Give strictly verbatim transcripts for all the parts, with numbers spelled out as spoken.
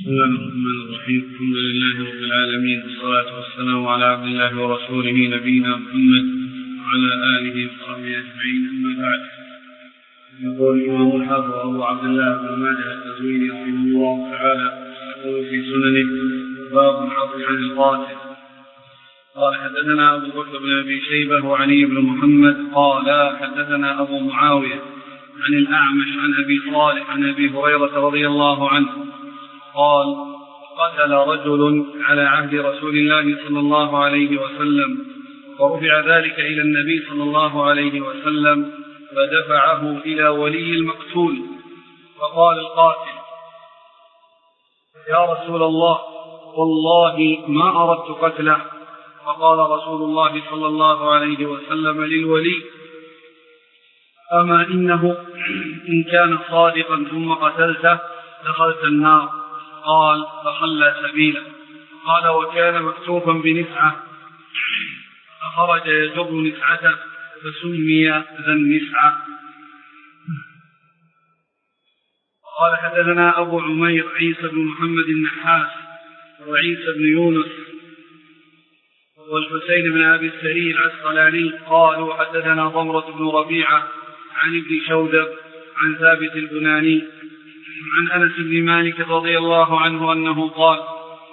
بسم الله الرحمن الرحيم. الحمد لله رب العالمين، والصلاة والسلام على عبد الله ورسوله نبينا محمد وعلى آله وصحبه أجمعين، أما بعد. يقول الإمام الحافظ أبو عبد الله بن ماجه القزويني رحمه الله تعالى في سننه باب العفو عن القاتل. قال حدثنا أبو بكر بن أبي شيبة وعلي بن محمد قال حدثنا أبو معاوية عن الأعمش عن أبي صالح عن أبي هريرة رضي الله عنه قال قتل رجل على عهد رسول الله صلى الله عليه وسلم، ورفع ذلك إلى النبي صلى الله عليه وسلم فدفعه إلى ولي المقتول، فقال القاتل: يا رسول الله والله ما أردت قتله. فقال رسول الله صلى الله عليه وسلم للولي: أما إنه إن كان صادقا ثم قتلته دخلت النار. قال: فخلى سبيله. قال: وكان مكتوفا بنسعة فخرج يجر نسعته فسمي ذا النسعة. قال حدثنا أبو عمير عيسى بن محمد النحاس وعيسى بن يونس والحسين بن أبي السري العسقلاني قالوا حدثنا ضمرة بن ربيعة عن ابن شودب عن ثابت البناني عن أنس بن مالك رضي الله عنه أنه قال: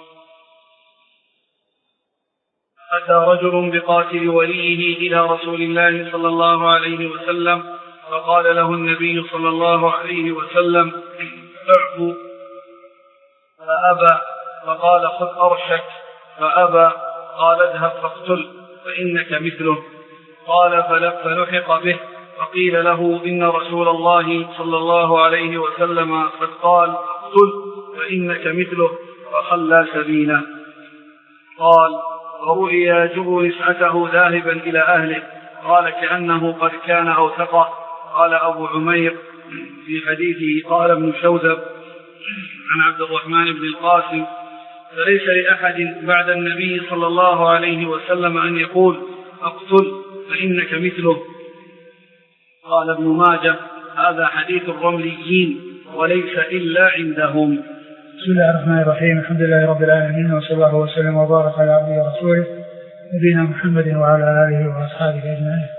أتى رجل بقاتل وليه إلى رسول الله صلى الله عليه وسلم، فقال له النبي صلى الله عليه وسلم: اعفو. فأبى، فقال: خذ أرشك. فأبى، قال: اذهب فاقتل فإنك مثله. قال: فلحق به، فقيل له: إن رسول الله صلى الله عليه وسلم قد قال: اقتل فإنك مثله، فخلى سبيله. قال: ورؤي يجر نسعته ذاهبا إلى أهله. قال: كأنه قد كان أوثقه. قال أبو عمير في حديثه: قال ابن شوذب عن عبد الرحمن بن القاسم: فليس لأحد بعد النبي صلى الله عليه وسلم أن يقول: اقتل فإنك مثله. قال ابن ماجه: هذا حديث الرمليين وليس إلا عندهم. بسم الله الرحمن الرحيم. الحمد لله رب العالمين، وصلى الله وسلم وبارك على عبده ورسوله نبينا محمد وعلى آله وأصحابه أجمعين.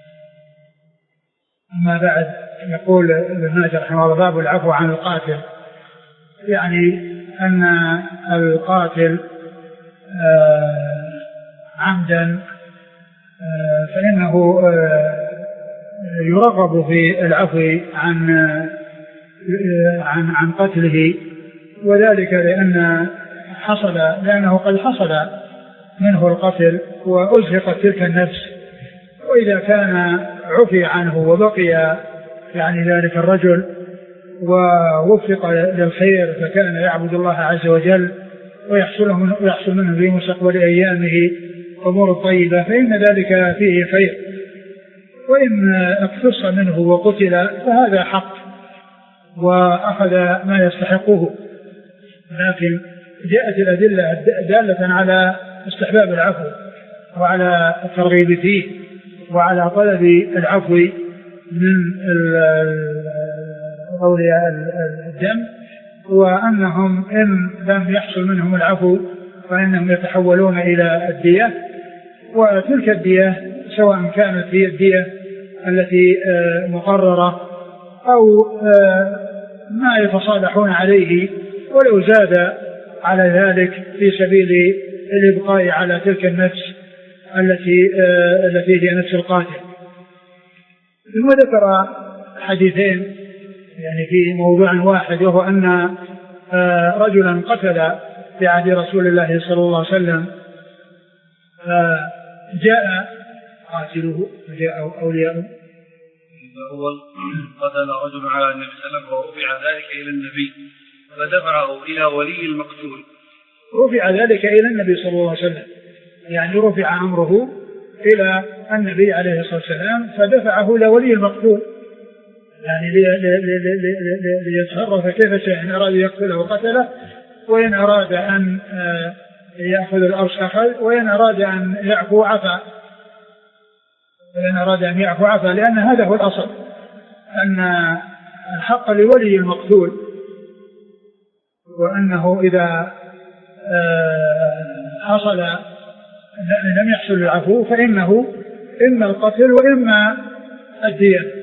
أما بعد، يقول ابن ماجه رحمه الله: باب العفو عن القاتل، يعني أن القاتل آه عمدا آه فإنه آه يرغب في العفو عن عن عن قتله، وذلك لأن حصل لأنه قد حصل منه القتل وأزهقت تلك النفس، وإذا كان عفي عنه وبقي يعني ذلك الرجل ووفق للخير فكان يعبد الله عز وجل ويحصل ويحصل منه في مستقبل أيامه أمور طيبة، فإن ذلك فيه خير. وإن اقتص منه وقتل فهذا حق وأخذ ما يستحقه، لكن جاءت الأدلة دالة على استحباب العفو وعلى الترغيب فيه وعلى طلب العفو من أولياء الدم، وأنهم إن لم يحصل منهم العفو فإنهم يتحولون إلى الدية، وتلك الدية سواء كانت هي الدية التي مقررة أو ما يتصالحون عليه ولو زاد على ذلك في سبيل الإبقاء على تلك النفس التي التي هي نفس القاتل. ثم ذكر حديثين يعني في موضوع واحد، وهو أن رجلا قتل في عهد رسول الله صلى الله عليه وسلم، جاء قاتله وجاء أولياءه. الأول قتل رجل على النبي صلى الله عليه وسلم ورفع ذلك إلى النبي فدفعه إلى ولي المقتول. رفع ذلك إلى النبي صلى الله عليه وسلم، يعني رفع أمره إلى النبي عليه الصلاة والسلام فدفعه إلى ولي المقتول، يعني ليتصرف كيف شاء، إن أراد يقتله قتله، وإن أراد أن يأخذ الأرش أخذ، وإن أراد أن يعفو عفا، وإن أراد أن يعفو عفا، لأن هذا هو الأصل، أن الحق لولي المقتول وأنه إذا حصل لم يحصل العفو فإنه إما القتل وإما الدية.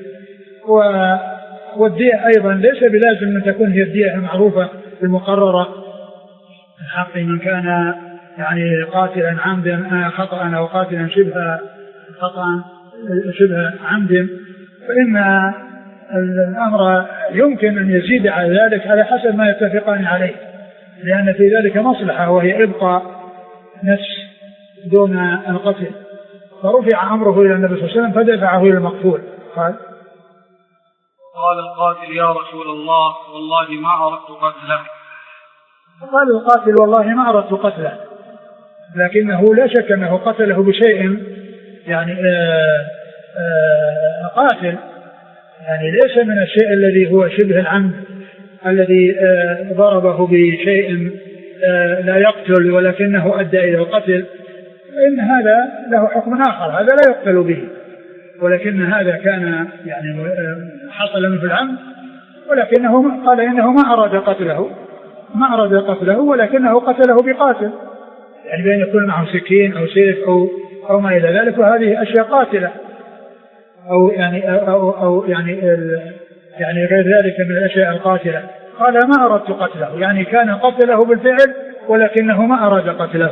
والدية أيضا ليس بلازم أن تكون هي الدية المعروفة المقررة في حق من كان يعني قاتلا عمدا خطأ أو قاتلا شبه خطأ شبه عمد، فإن الأمر يمكن أن يزيد على ذلك على حسب ما يتفقان عليه، لأن في ذلك مصلحة وهي إبقاء نفس دون القتل. فرفع أمره إلى النبي صلى الله عليه وسلم فدفعه إلى المقتول. قال قال القاتل يا رسول الله والله ما أردت قتله. قال القاتل والله ما أردت قتله، لكنه لا شك أنه قتله بشيء يعني آآ آآ قاتل، يعني ليس من الشيء الذي هو شبه العمد الذي ضربه بشيء لا يقتل ولكنه أدى إلى القتل، فإن هذا له حكم آخر، هذا لا يقتل به، ولكن هذا كان يعني حصل منه العمد، ولكنه قال إنه ما أراد قتله ما أراد قتله ولكنه قتله بقاتل، يعني بأن يكون معه سكين أو سيف أو أو ما إلى ذلك، وهذه أشياء قاتلة أو يعني أو أو يعني يعني غير ذلك من الأشياء القاتلة. قال ما أردت قتله، يعني كان قتله بالفعل ولكنه ما أراد قتله.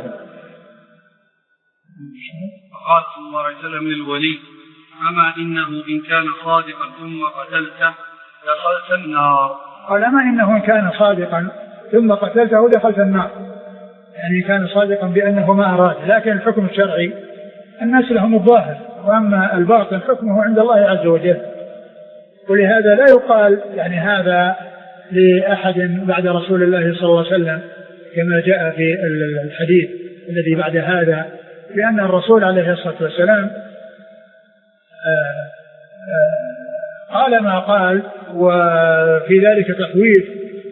فقال صلى الله عليه وسلم للولي أما إنه إن كان صادقا ثم قتلته دخلت النار. قال أما إنه إن كان صادقا ثم قتلته دخلت النار، يعني كان صادقا بأنه ما أراد، لكن الحكم الشرعي الناس لهم الظاهر، وأما الباطن حكمه عند الله عز وجل. ولهذا لا يقال يعني هذا لأحد بعد رسول الله صلى الله عليه وسلم كما جاء في الحديث الذي بعد هذا، لأن الرسول عليه الصلاة والسلام قال ما قال، وفي ذلك تخويف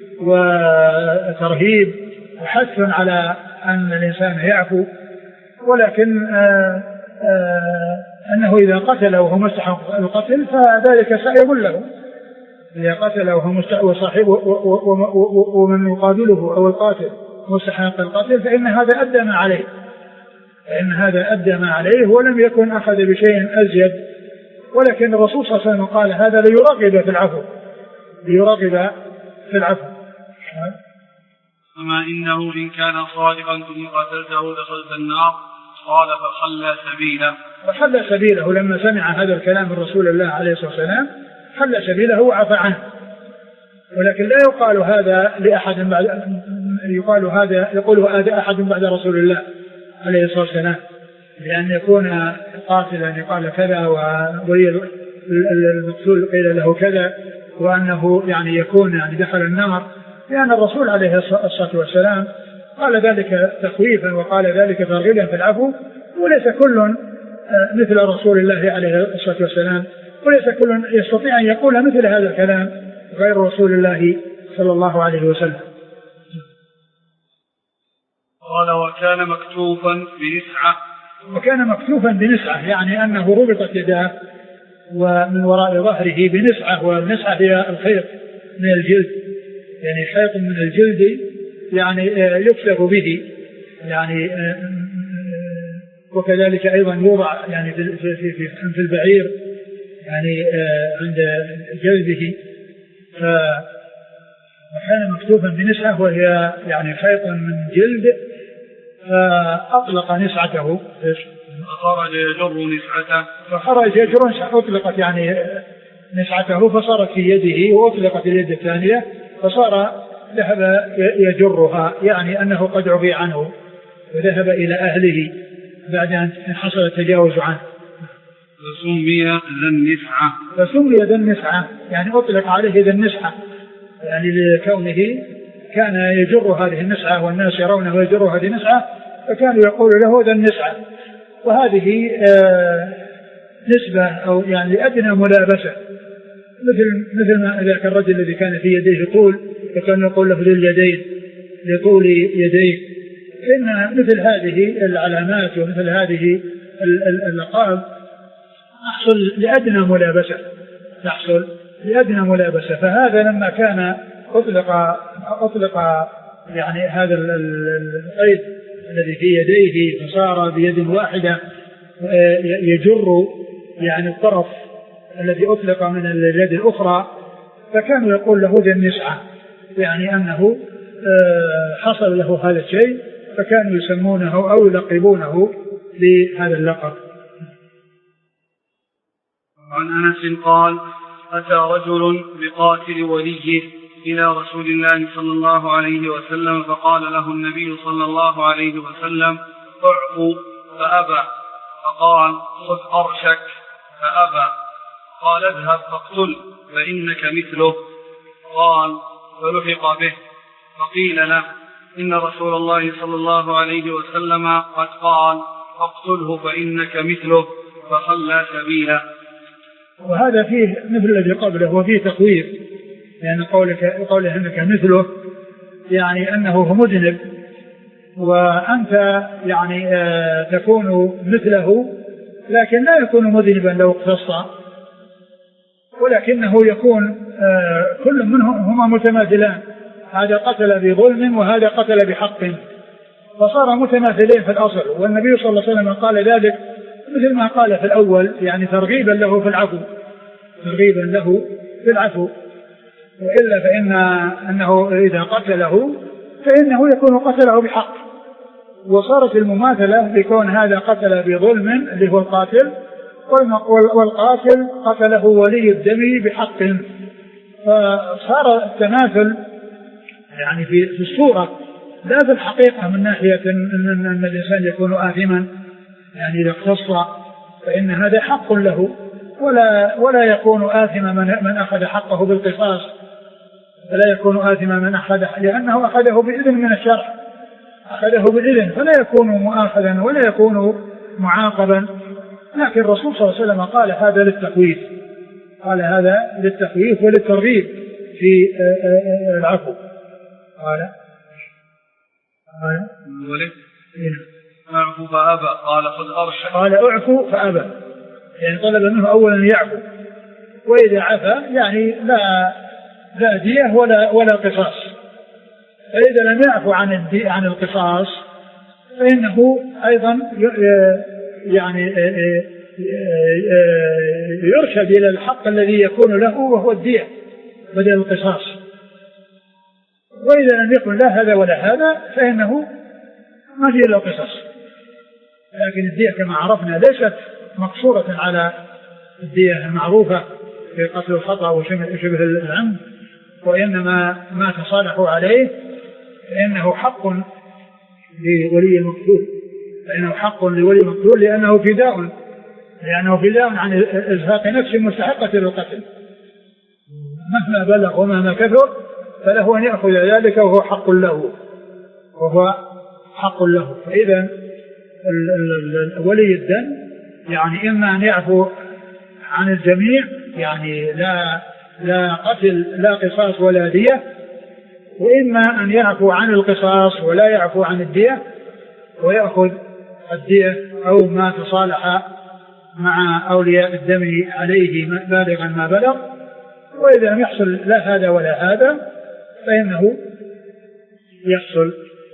وترهيب وحث على أن الإنسان يعفو، ولكن آآ آآ أنه إذا قتله وهو مستحق القتل فذلك سائغ له، إذا قتله وهو مستحق وصاحبه ومن يقابله أو القاتل مستحق القتل فإن هذا أدى ما عليه، فإن هذا أدى ما عليه ولم يكن أخذ بشيء أزيد. ولكن الرسول صلى الله عليه وسلم قال هذا ليرغب في العفو ليرغب في العفو. أما إنه إن كان صادقا ثم قتلته دخلت النار. قال فخلى سبيله. فخلى سبيله لما سمع هذا الكلام من رسول الله عليه الصلاة والسلام، خلى سبيله وعفى عنه. ولكن لا يقال هذا لأحد بعد، يقال هذا يقول هذا أحد بعد رسول الله عليه الصلاة والسلام، لأن يكون قاتلا يقال كذا وولي المقتول قيل له كذا، وأنه يعني يكون يعني دخل النار، لأن الرسول عليه الصلاة والسلام قال ذلك تخويفا وقال ذلك ترغيبا في العفو، وليس كل مثل رسول الله عليه الصلاة والسلام، وليس كل يستطيع أن يقول مثل هذا الكلام غير رسول الله صلى الله عليه وسلم. قال وكان مكتوفا بنسعة. وكان مكتوفا بنسعة يعني أنه ربطت يداه ومن وراء ظهره بنسعة، والنسعة هي الخيط من الجلد، يعني خيط من الجلد يعني يكتف به، يعني وكذلك أيضا يوضع يعني في في في, في البعير يعني عند جلده. فكان مكتوفا بنسعة وهي يعني خيط من جلد، فأطلق نسعته. فخرج يجر نسعته. فخرج يجر نسعته، أطلقت يعني نسعته فصارت في يده وأطلقت اليد الثانية فصار ذهب يجرها، يعني أنه قد عفي عنه وذهب إلى أهله بعد أن حصل التجاوز عنه. فسمي ذا النسعة. فسمي ذا النسعة يعني أطلق عليه ذا النسعة، يعني لكونه كان يجر هذه النسعة والناس يرونه ويجر هذه النسعة فكانوا يقول له ذا النسعة. وهذه آه نسبة أو يعني لأدنى ملابسة، مثل مثل ما ذاك الرجل الذي كان في يديه طول فكان يقول له ذي اليدين لطول يديه. إن مثل هذه العلامات ومثل هذه اللقاب تحصل لأدنى ملابسة تحصل لأدنى ملابسة. فهذا لما كان أطلق أطلق يعني هذا القيد الذي في يديه فصار بيد واحدة يجر يعني الطرف الذي أطلق من اليد الأخرى، فكانوا يقول له ذي النسعة، يعني أنه حصل له هذا الشيء، فكانوا يسمونه أو يلقبونه بهذا اللقب. عن أنس قال: أتى رجل بقاتل وليه إلى رسول الله صلى الله عليه وسلم، فقال له النبي صلى الله عليه وسلم: اعفو، فأبى، فقال: خذ أرشك، فأبى، قال: اذهب فاقتل فإنك مثله، قال: فلحق به، فقيل له: إن رسول الله صلى الله عليه وسلم قد قال: فاقتله فإنك مثله، فخلى سبيله. وهذا فيه مثل الذي قبله وفيه تخويف، لأن يعني قولك قوله إنك مثله يعني أنه مذنب، وأنت يعني آه تكون مثله، لكن لا يكون مذنبا لو اقتص، ولكنه يكون آه كل منهم هما متماثلان، هذا قتل بظلم وهذا قتل بحق، فصار متماثلين في الأصل. والنبي صلى الله عليه وسلم قال ذلك مثل ما قال في الأول، يعني ترغيبا له في العفو، ترغيبا له في العفو، وإلا فإن أنه إذا قتله فإنه يكون قتله بحق، وصارت المماثلة بكون هذا قتل بظلم اللي هو القاتل، والقاتل قتله ولي الدم بحق، فصار التماثل يعني في الصورة لا في الحقيقة، من ناحية أن الإنسان يكون آثما، يعني إذا اقتص فإن هذا حق له، ولا ولا يكون آثما من أخذ حقه بالقصاص، فلا يكون آثما من أخذ، لأنه أخذه بإذن من الشرع، أخذه بإذن، فلا يكون مؤاخذا ولا يكون معاقبا. لكن الرسول صلى الله عليه وسلم قال هذا للتخويف، قال هذا للتخويف وللترغيب في العفو. قال قال اعفو فأبى، قال خذ أرشك، قال اعفو فأبى، يعني طلب منه أولا يعفو، وإذا عفا يعني لا لا دية ولا ولا قصاص، فإذا لم يعفو عن عن القصاص فإنه أيضا يعني يرشد إلى الحق الذي يكون له وهو الدية بدل القصاص. وإذا لم يكن لا هذا ولا هذا فإنه ما فيه إلا القصاص. لكن الدية كما عرفنا ليست مقصورة على الدية المعروفة في قتل الخطأ وشبه العمد، وإنما ما تصالحوا عليه فإنه حق لولي المقتول، فإنه حق لولي المقتول لأنه فداء، لأنه فداء عن إزهاق نفس مستحقة للقتل، مهما بلغ ومهما كثر فله أن يأخذ ذلك وهو حق له، وهو حق له. فإذا ولي الدم يعني إما أن يعفو عن الجميع، يعني لا لا قتل لا قصاص ولا دية، وإما أن يعفو عن القصاص ولا يعفو عن الدية ويأخذ الدية أو ما تصالح مع أولياء الدم عليه بالغا ما بلغ. وإذا لم يحصل لا هذا ولا هذا فإنه يحصل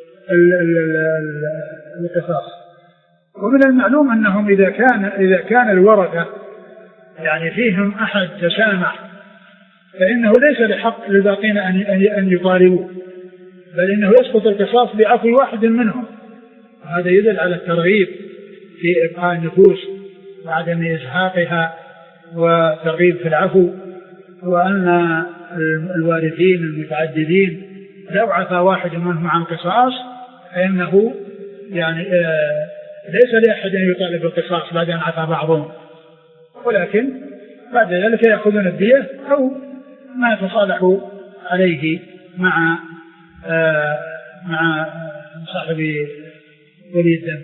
القصاص. ومن المعلوم أنهم إذا كان إذا كان الورثة يعني فيهم أحد تسامح فإنه ليس لحق للباقين أن أن يطالبوا، بل إنه يسقط القصاص بعفو واحد منهم. هذا يدل على الترغيب في إبقاء النفوس وعدم إزهاقها وترغيب في العفو، وأن الوارثين المتعددين لو عفى واحد منهم عن قصاص فإنه يعني آه ليس لأحد أن يطالب بالقصاص بعد أن عفى بعضهم، ولكن بعد ذلك يأخذون الدية أو ما تصالحوا عليه مع آه مع صاحب ولي الدم.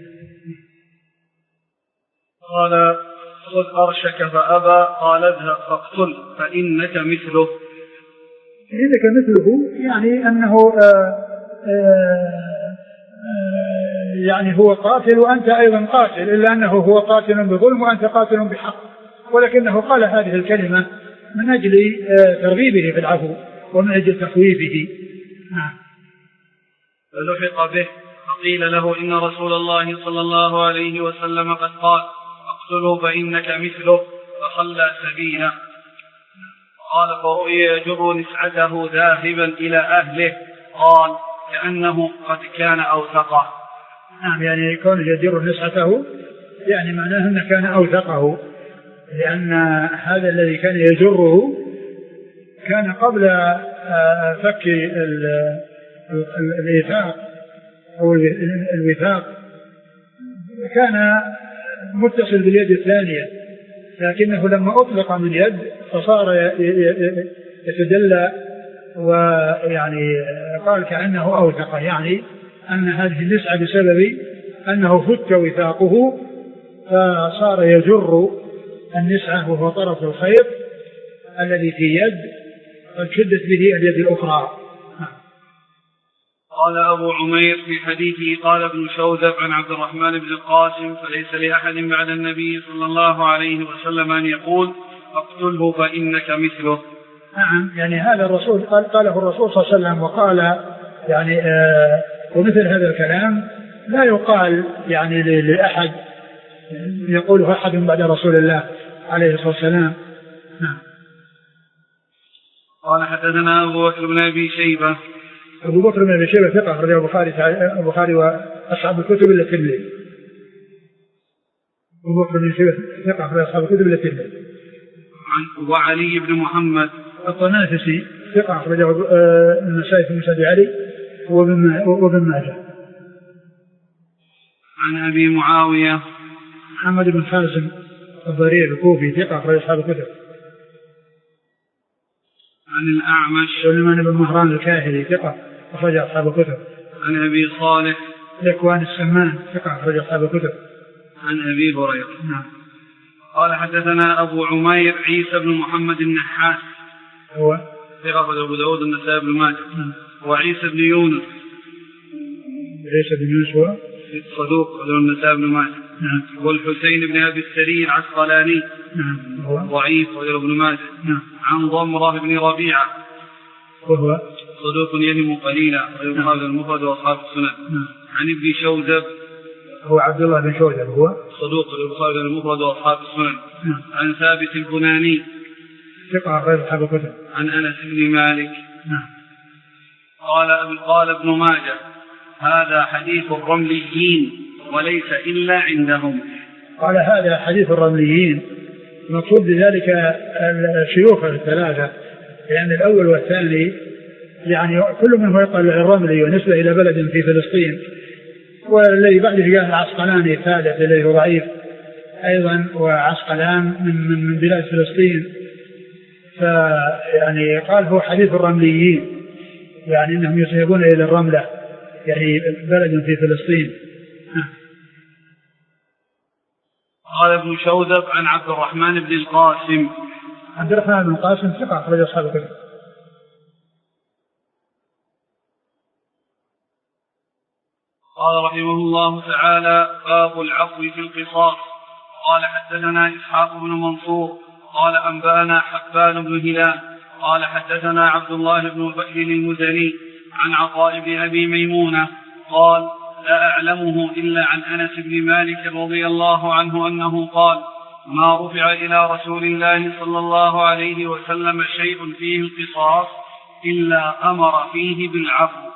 قال خذ أرشك فأبى، قال اذهب فاقتل فإنك مثله. فإنك مثله يعني أنه آآ آآ يعني هو قاتل وأنت أيضا قاتل، إلا أنه هو قاتل بظلم وأنت قاتل بحق، ولكنه قال هذه الكلمة من أجل ترغيبه في العفو ومن أجل تخويفه. نعم. فلحق به فقيل له إن رسول الله صلى الله عليه وسلم قد قال اقتله فإنك مثله فخلى سبيله. قال فرؤي يجر نسعته ذاهبا إلى أهله قال كأنه قد كان أوثقه. نعم يعني كون يجر نسعته يعني معناه أنه كان أوثقه، لأن هذا الذي كان يجره كان قبل فك الإيثاق أو الوثاق كان متصل باليد الثانية، لكنه لما أطلق من يد فصار يتدلى، ويعني قال كأنه أوثق، يعني أن هذه النسعة بسبب أنه فك وثاقه فصار يجر النسعة وهو طرف الخيط الذي في يد قد شدت به اليد الأخرى. قال أبو عمير في حديثه قال ابن شوذب عن عبد الرحمن بن القاسم فليس لأحد بعد النبي صلى الله عليه وسلم أن يقول اقتله فإنك مثله. نعم يعني هذا الرسول قال قاله الرسول صلى الله عليه وسلم، وقال يعني آه ومثل هذا الكلام لا يقال يعني لأحد يقوله أحد بعد رسول الله عليه الصلاة والسلام. نعم. قال حدثنا أبو بكر بن أبي شيبة. أبو بكر بن أبي شيبة ثقة أخرجه البخاري البخاري وأصحاب الكتب إلا الترمذي. أبو بكر بن شيبة ثقة أخرجه أصحاب الكتب إلا الترمذي. وعلي بن محمد الطنافسي ثقة أخرجه النسائي في مسند علي وابن ماجه. عن أبي معاوية محمد بن حازم الضرير الكوفي ثقة أخرج أصحاب الكتب. عن الأعمش سليمان بن مهران الكاهلي ثقة أخرج أصحاب الكتب. عن أبي صالح ذكوان السمان ثقة أخرج أصحاب الكتب. عن أبي هريرة. نعم. قال حدثنا أبو عمير عيسى بن محمد النحاس هو ثقة أخرج أبو داود النسائي بن ماجه. وعيسى بن يونس عيسى بن يونس هو صدوق أخرج النسائي بن ماجه. نعم. والحسين بن أبي السرير العسقلاني نعم. هو ضعيف أخرج ابن ماجه. نعم. عن ضمرة بن ربيعة وهو صدوق يهم قليلا أخرج البخاري المفرد وأصحاب السنن. نعم. عن ابن شوذب هو عبد الله بن شوذب هو صدوق البخاري المفرد وأصحاب السنن. نعم. عن ثابت البناني ثقة أخرج أصحاب الكتب. عن أنس بن مالك. نعم. قال قال ابن ماجه هذا حديث الرمليين وليس إلا عندهم. قال هذا حديث الرمليين، المقصود بذلك الشيوخ الثلاثة، لأن الأول والثاني يعني كل منه يقال الرملي ونسبة إلى بلد في فلسطين، والذي بعده قال العسقلاني الثالث إليه ضعيف أيضا، وعسقلان من, من بلاد فلسطين، فيعني قال هو حديث الرمليين، يعني أنهم يسيبون إلى الرملة يعني بلد في فلسطين. قال ابن شوذب عن عبد الرحمن بن القاسم عبد الرحمن بن القاسم ثقة أخرج أصحاب الكتب. قال رحمه الله تعالى باب العفو في القصاص. قال حدثنا إسحاق بن منصور قال أنبأنا حبان بن هلال قال حدثنا عبد الله بن بكر المزني عن عطاء بن أبي ميمونة قال لا أعلمه إلا عن أنس بن مالك رضي الله عنه أنه قال ما رفع إلى رسول الله صلى الله عليه وسلم شيء فيه القصاص إلا أمر فيه بالعفو.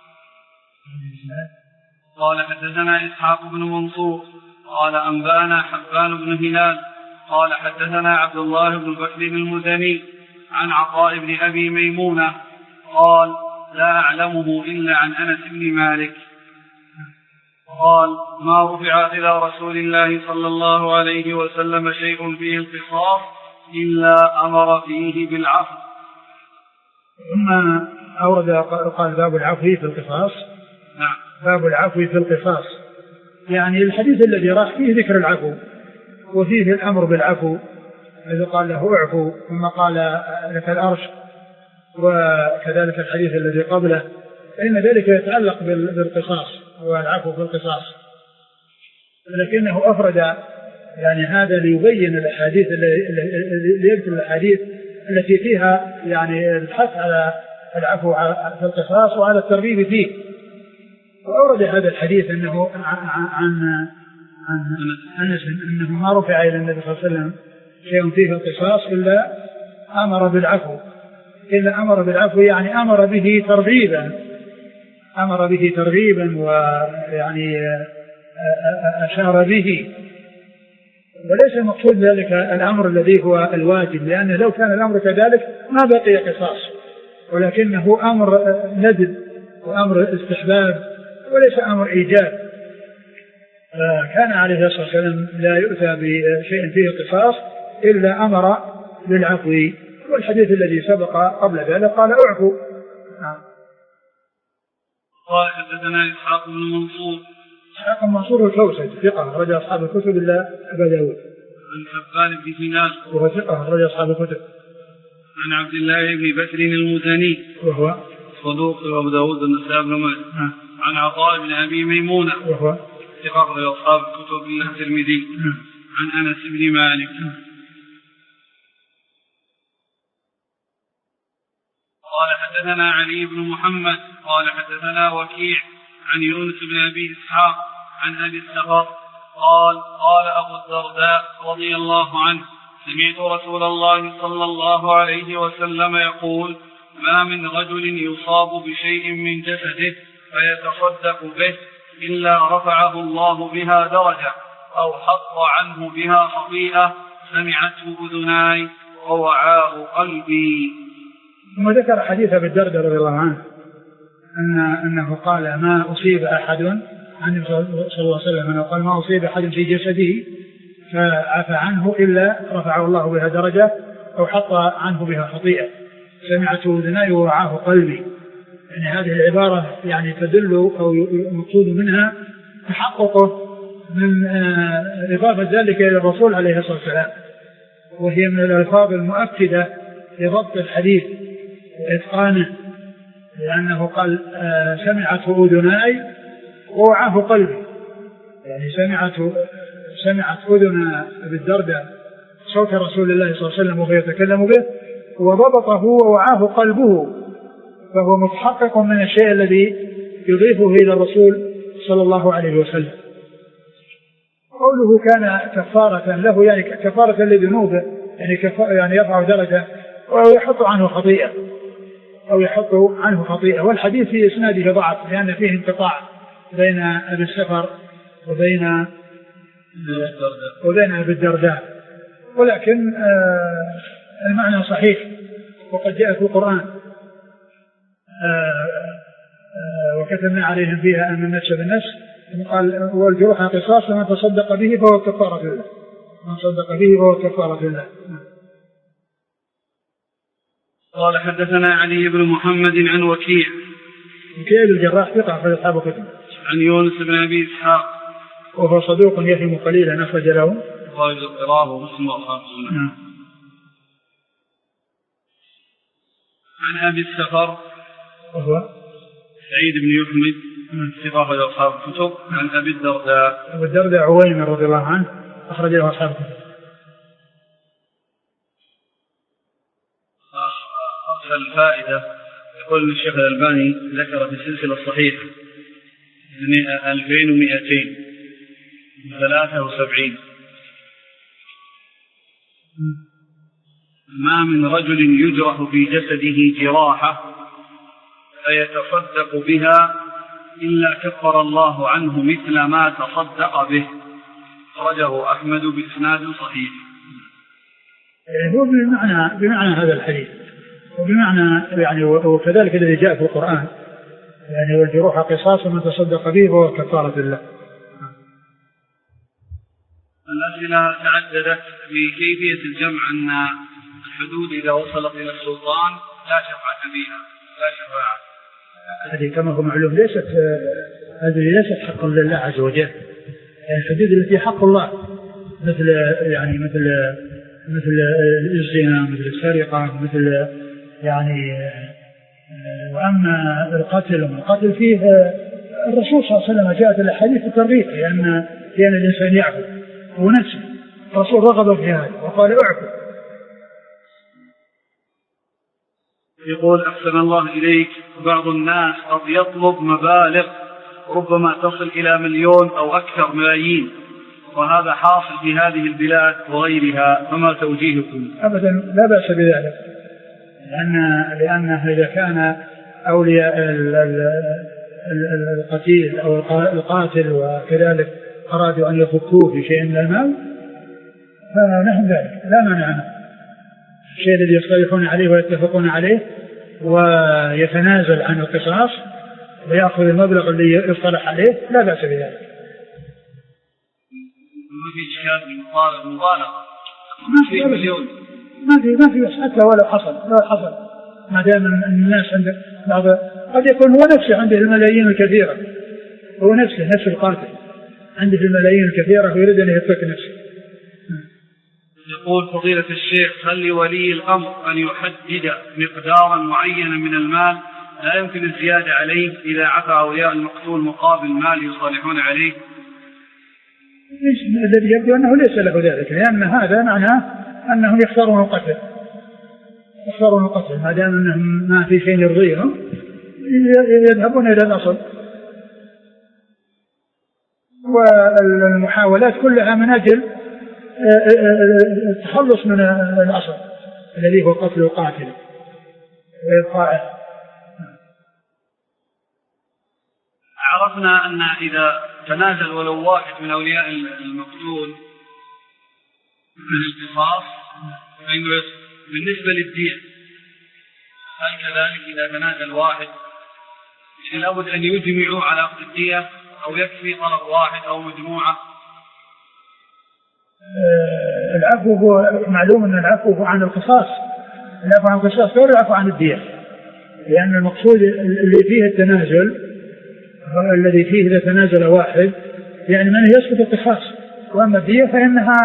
قال حدثنا إسحاق بن منصور قال أنبأنا حبان بن هلال قال حدثنا عبد الله بن بكر المزني عن عطاء بن أبي ميمونة قال لا أعلمه إلا عن أنس بن مالك قال ما رفع إلى رسول الله صلى الله عليه وسلم شيء فيه القصاص إلا أمر فيه بالعفو. ثم أورد قال باب العفو في القصاص. نعم. باب العفو في القصاص، يعني الحديث الذي راح فيه ذكر العفو وفيه الأمر بالعفو، إذا قال له اعفو ثم قال لك الأرش، وكذلك الحديث الذي قبله، فإن ذلك يتعلق بالقصاص والعفو في القصاص، لكنه أفرد يعني هذا ليبين الأحاديث اللي يذكر الأحاديث التي فيها يعني الحث على العفو في القصاص وعلى الترغيب فيه، واضح هذا الحديث أنه عن عن أنس أنه ما رفع إلى النبي صلى الله عليه وسلم شيء فيه القصاص إلا أمر بالعفو، إلا أمر بالعفو يعني أمر به ترغيبا، أمر به ترغيبا ويعني أشار به، وليس المقصود ذلك الأمر الذي هو الواجب، لأنه لو كان الأمر كذلك ما بقي قصاص، ولكنه أمر ندب وأمر استحباب وليس أمر إيجاب. كان عليه الصلاة والسلام لا يؤتى بشيء فيه قصاص إلا أمر بالعفو، والحديث الذي سبق قبل ذلك قال اعفو. قال حدثنا إسحاق بن منصور. إسحاق بن منصور الكوسج ثقة رجل أصحاب الكتب إلا أبا داود. عن حبان بن سنان وهو ثقة رجل أصحاب الكتب. عن عبد الله بن بكر المزني وهو صدوق وأبو داود النسائي بن ماجه. عن عطاء بن أبي ميمونة وهو ثقة رجل أصحاب الكتب إلا الترمذي. عن أنس بن مالك. قال حدثنا علي بن محمد قال حدثنا وكيع عن يونس بن أبي إسحاق عن أبي السفر قال قال أبو الدرداء رضي الله عنه سمعت رسول الله صلى الله عليه وسلم يقول ما من رجل يصاب بشيء من جسده فيتصدق به إلا رفعه الله بها درجة أو حط عنه بها خطيئة سمعته أذناي ووعاه قلبي. ثم ذكر حديث أبي الدرداء رضي الله عنه أن أنه قال ما أصيب أحد عن النبي صلى الله عليه وسلم أنه قال ما أصيب أحد في جسده فعفى عنه إلا رفعه الله بها درجة أو حط عنه بها خطيئة سمعته أذناي ووعاه قلبي. يعني هذه العبارة يعني تدل أو المقصود منها تحققه من إضافة ذلك إلى الرسول عليه الصلاة والسلام، وهي من الألفاظ المؤكدة لضبط الحديث وإتقانه، لأنه قال سمعته أذناي ووعاه قلبي، يعني سمعته سمعت أذن أبي الدرداء صوت رسول الله صلى الله عليه وسلم وهو يتكلم به وضبطه ووعاه قلبه، فهو متحقق من الشيء الذي يضيفه إلى الرسول صلى الله عليه وسلم. قوله كان كفارة له يعني كفارة لذنوبه، يعني, يعني يرفع درجة أو يحط عنه خطيئة أو يحط عنه خطيئة. والحديث في إسناده ضعف لأن فيه انقطاع بين أبي السفر وبين وبين أبي الدرداء، ولكن المعنى صحيح وقد جاء في القرآن وكتبنا عليهم فيها أن النفس بالنفس، قال والجروح قصاص ومن تصدق به فهو كفارة له، من صدق به فهو كفارة له. قال حدثنا علي بن محمد عن وكيع وكيع الجراح ثقة في أصحاب الكتب. عن يونس بن أبي إسحاق وهو صدوق يهم قليلا أخرج له خارج القراءة ومسلم وأصحاب السنة. عن أبي السفر وهو سعيد بن يحمد ثقة في أصحاب الكتب. عن أبي الدرداء أبو الدرداء عويمر رضي الله عنه أخرج له أصحاب الكتب. الفائدة يقول الشيخ الألباني ذكر في السلسلة الصحيحة ألفين ومئتين ثلاثة وسبعين ما من رجل يجرح في جسده جراحة فيتصدق بها إلا كفر الله عنه مثل ما تصدق به. أخرجه أحمد بإسناد صحيح. هو بمعنى بمعنى هذا الحديث وبمعنى يعني وكذلك الذي جاء في القرآن يعني والجروح قصاص ومن تصدق به فهو كفارة الله. الأسئلة تعددت في كيفية الجمع أن الحدود إذا وصلت إلى السلطان لا شفاعة فيها لا شفاعة. هذه كما هو معلوم ليست هذه ليست حق لله عز وجل، يعني الحدود التي حق الله مثل يعني مثل مثل الزنا مثل السرقة مثل يعني وأما القتل والقتل فيه الرسول صلى الله عليه وسلم جاءت الأحاديث الترغيب لأن لأن الإنسان يعفو ونفسه، الرسول رغب في هذا وقال اعفو. يقول أحسن الله إليك بعض الناس قد يطلب مبالغ ربما تصل إلى مليون أو أكثر ملايين، وهذا حاصل في هذه البلاد وغيرها، فما توجيهكم؟ أبدا لا بأس بذلك، لأن لأنه إذا كان أولياء القتيل أو القاتل وكذلك أرادوا أن يفكوه في شيء من المال فنحن ذلك لا مانع عنه. الشيء الذي يصطلحون عليه ويتفقون عليه ويتنازل عن القصاص ويأخذ المبلغ اللي يصطلح عليه لا بأس بذلك. ما في إشكال من مبالغة، ما في مليون، ما في ما في حتى ولو حصل لو حصل ما دام الناس عند بعض قد يكون هو نفسه عنده الملايين الكثيرة، هو نفسه نفس القاتل عنده الملايين الكثيرة ويريد أن يفك نفسه. يقول فضيلة الشيخ: هل لولي الأمر أن يحدد مقدارا معينا من المال لا يمكن الزيادة عليه إذا عفى أولياء المقتول مقابل مال يصالحون عليه؟ الذي يبدو أنه ليس له ذلك، لأن هذا معناه أنهم يختارون القتل يختارون القتل ما دام أنهم ما في شيء يرضيهم يذهبون إلى الأصل، والمحاولات كلها من أجل التخلص من الأصل الذي هو قتل القاتل وإبقائه. عرفنا أن إذا تنازل ولو واحد من أولياء المقتول القصاص فإنه يصل. بالنسبة للدية هل كذلك إذا تنازل واحد يعني لابد أن يجمعوا على أخذ الدية أو يكفي طرف واحد أو مجموعة؟ العفو هو معلوم أن العفو هو عن القصاص، العفو عن القصاص غير العفو عن الدية، لأن المقصود اللي فيه التنازل الذي فيه إذا تنازل واحد يعني من يسقط القصاص، وأما الدية فإنها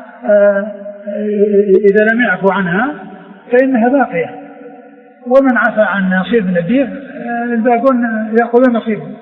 إذا لم يعفو عنها فإنها باقية، ومن عفى عن نصيب من الدية الباقون يأخذون نصيبهم.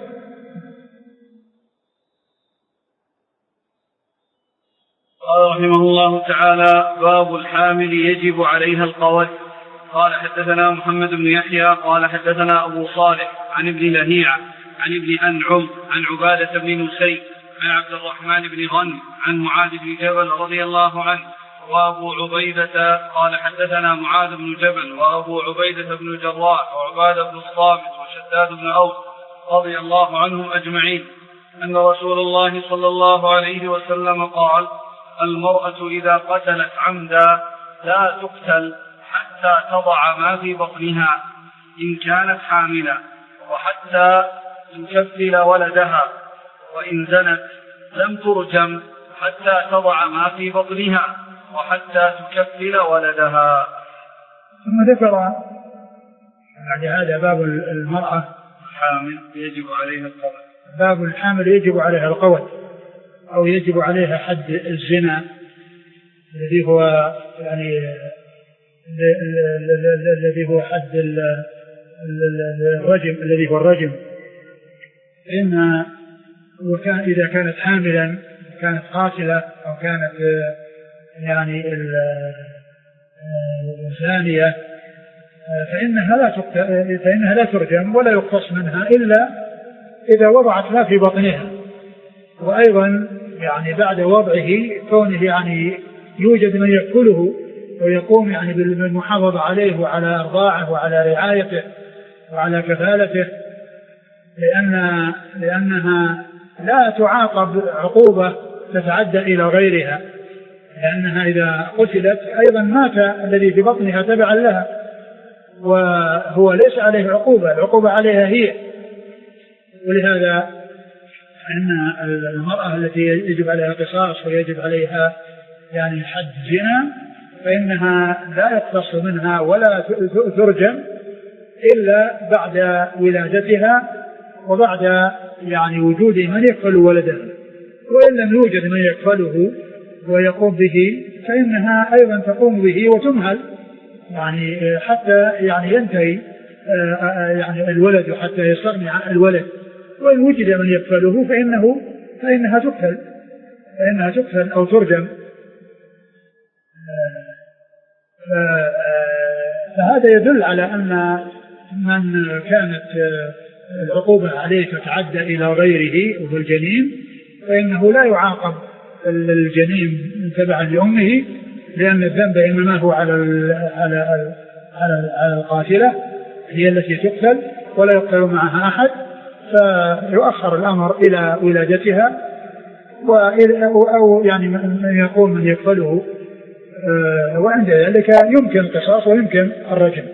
قال رحمه الله تعالى: باب الحامل يجب عليها القود. قال حدثنا محمد بن يحيى قال حدثنا أبو صالح عن ابن لهيعة عن ابن أنعم عن عبادة بن نسي عن عبد الرحمن بن غنم عن معاذ بن جبل رضي الله عنه وأبو عبيدة قال حدثنا معاذ بن جبل وأبو عبيدة بن جراح وعبادة بن الصامت وشداد بن أوس رضي الله عنهم أجمعين أن رسول الله صلى الله عليه وسلم قال: المرأة إذا قتلت عمدا لا تقتل حتى تضع ما في بطنها إن كانت حاملة، وحتى تكفل ولدها، وإن زنت لم ترجم حتى تضع ما في بطنها وحتى تكفل ولدها. ثم ذكر بعد هذا باب المرأة الحامل يجب عليها القود. باب الحامل يجب عليها القود أو يجب عليها حد الزنا الذي هو يعني الذي هو حد الرجم الذي هو الرجم. إن وكان إذا كانت حاملا كانت قاتلة أو كانت يعني الزانية فإنها لا فإنها لا ترجم ولا يقتص منها إلا إذا وضعت ما في بطنها، وأيضا يعني بعد وضعه كونه يعني يوجد من يأكله ويقوم يعني بالمحافظة عليه وعلى أرضاعه وعلى رعايته وعلى كفالته، لأن لأنها لا تعاقب عقوبة تتعدى إلى غيرها، لأنها إذا قتلت أيضا مات الذي في بطنها تبعا لها وهو ليس عليه عقوبة، العقوبة عليها هي. ولهذا أن المرأة التي يجب عليها قصاص ويجب عليها يعني حد زنا فإنها لا يقتص منها ولا ترجم إلا بعد ولادتها وبعد يعني وجود من يكفل ولدها، وإن لم يوجد من يكفله ويقوم به فإنها أيضا تقوم به وتمهل يعني حتى يعني ينتهي يعني الولد وحتى يستغني عن الولد، وإن وجد من يكفله فإنه فإنها تكفل فإنها تكفل أو ترجم. فهذا يدل على أن من كانت العقوبة عليه تتعدى إلى غيره وهو الجنين، فإنه لا يعاقب الجنين تبعا لأمه، لأن الذنب إنما هو على على على القاتلة هي التي تقتل ولا يقتل معها أحد، فيؤخر الأمر إلى ولادتها، أو يعني من يقول من يقتله، وعند ذلك يمكن القصاص ويمكن الرجم.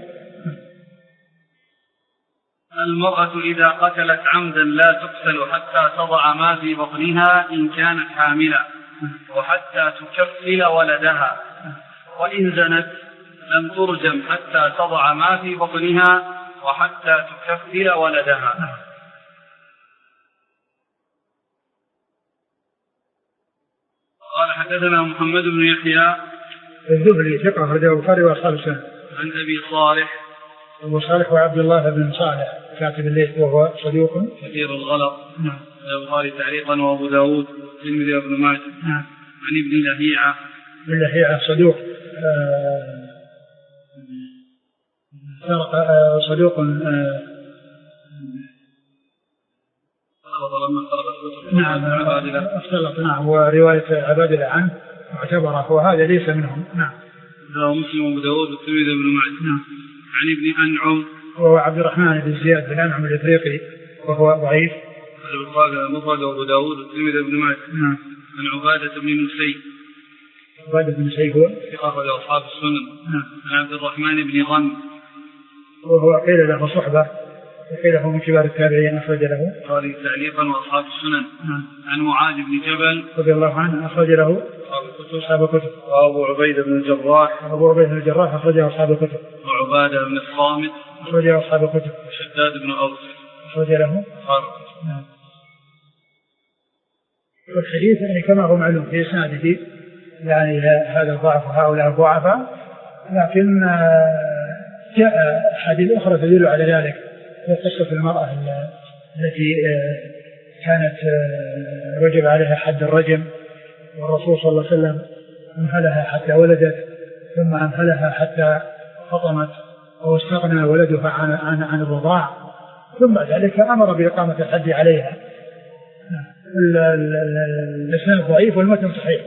المرأة إذا قتلت عمدا لا تقتل حتى تضع ما في بطنها إن كانت حاملة، وحتى تكفل ولدها، وإن زنت لم ترجم حتى تضع ما في بطنها وحتى تكفل ولدها. قال حدثنا محمد بن يحيى الذهلي ثقة أخرجه البخاري وأصحاب السنن. عن أبي صالح أبو صالح وعبد الله بن صالح كاتب الليث وهو صدوق كثير الغلط. نعم. البخاري تعليقا وأبو داود والترمذي وابن ماجه. نعم. عن ابن لهيعة ابن لهيعة صدوق آه صدوق آه نعم اختلط. نعم ورواية عبادلة عنه معتبرة وهذا ليس منهم. نعم. رواه مسلم وابو داود والترمذي وابن ماجه. نعم. عن ابن أنعم وهو عبد الرحمن بن زياد بن أنعم الإفريقي وهو ضعيف. مفرد وابو داود والترمذي وابن ماجه. نعم. عن عبادة بن نسيب عبادة بن نسيب هو أخرج أصحاب السنن. نعم. عن عبد الرحمن بن غنم وهو قيل له صحبة وقيل له من كبار التابعين أخرج له البخاري تعليقا وأصحاب السنن. نعم. عن معاذ بن جبل رضي الله عنه أخرج له أصحاب الكتب. وأبو عبيدة بن الجراح أبو عبيدة بن الجراح أخرجه أصحاب الكتب. وعبادة بن الصامت أخرجه أصحاب الكتب. وشداد بن أوس أخرج له. نعم. والحديث يعني كما هو معلوم في إسناده يعني هذا الضعف وهؤلاء الضعفاء، لكن جاء حديث أخرى تدل على ذلك في قصة المرأة التي كانت وجب عليها حد الرجم، والرسول صلى الله عليه وسلم أمهلها حتى ولدت، ثم أمهلها حتى فطمت أو استغنى ولدها عن, عن, عن الرضاع، ثم بعد ذلك أمر بإقامة الحد عليها. الإسناد ضعيف والمتن صحيح.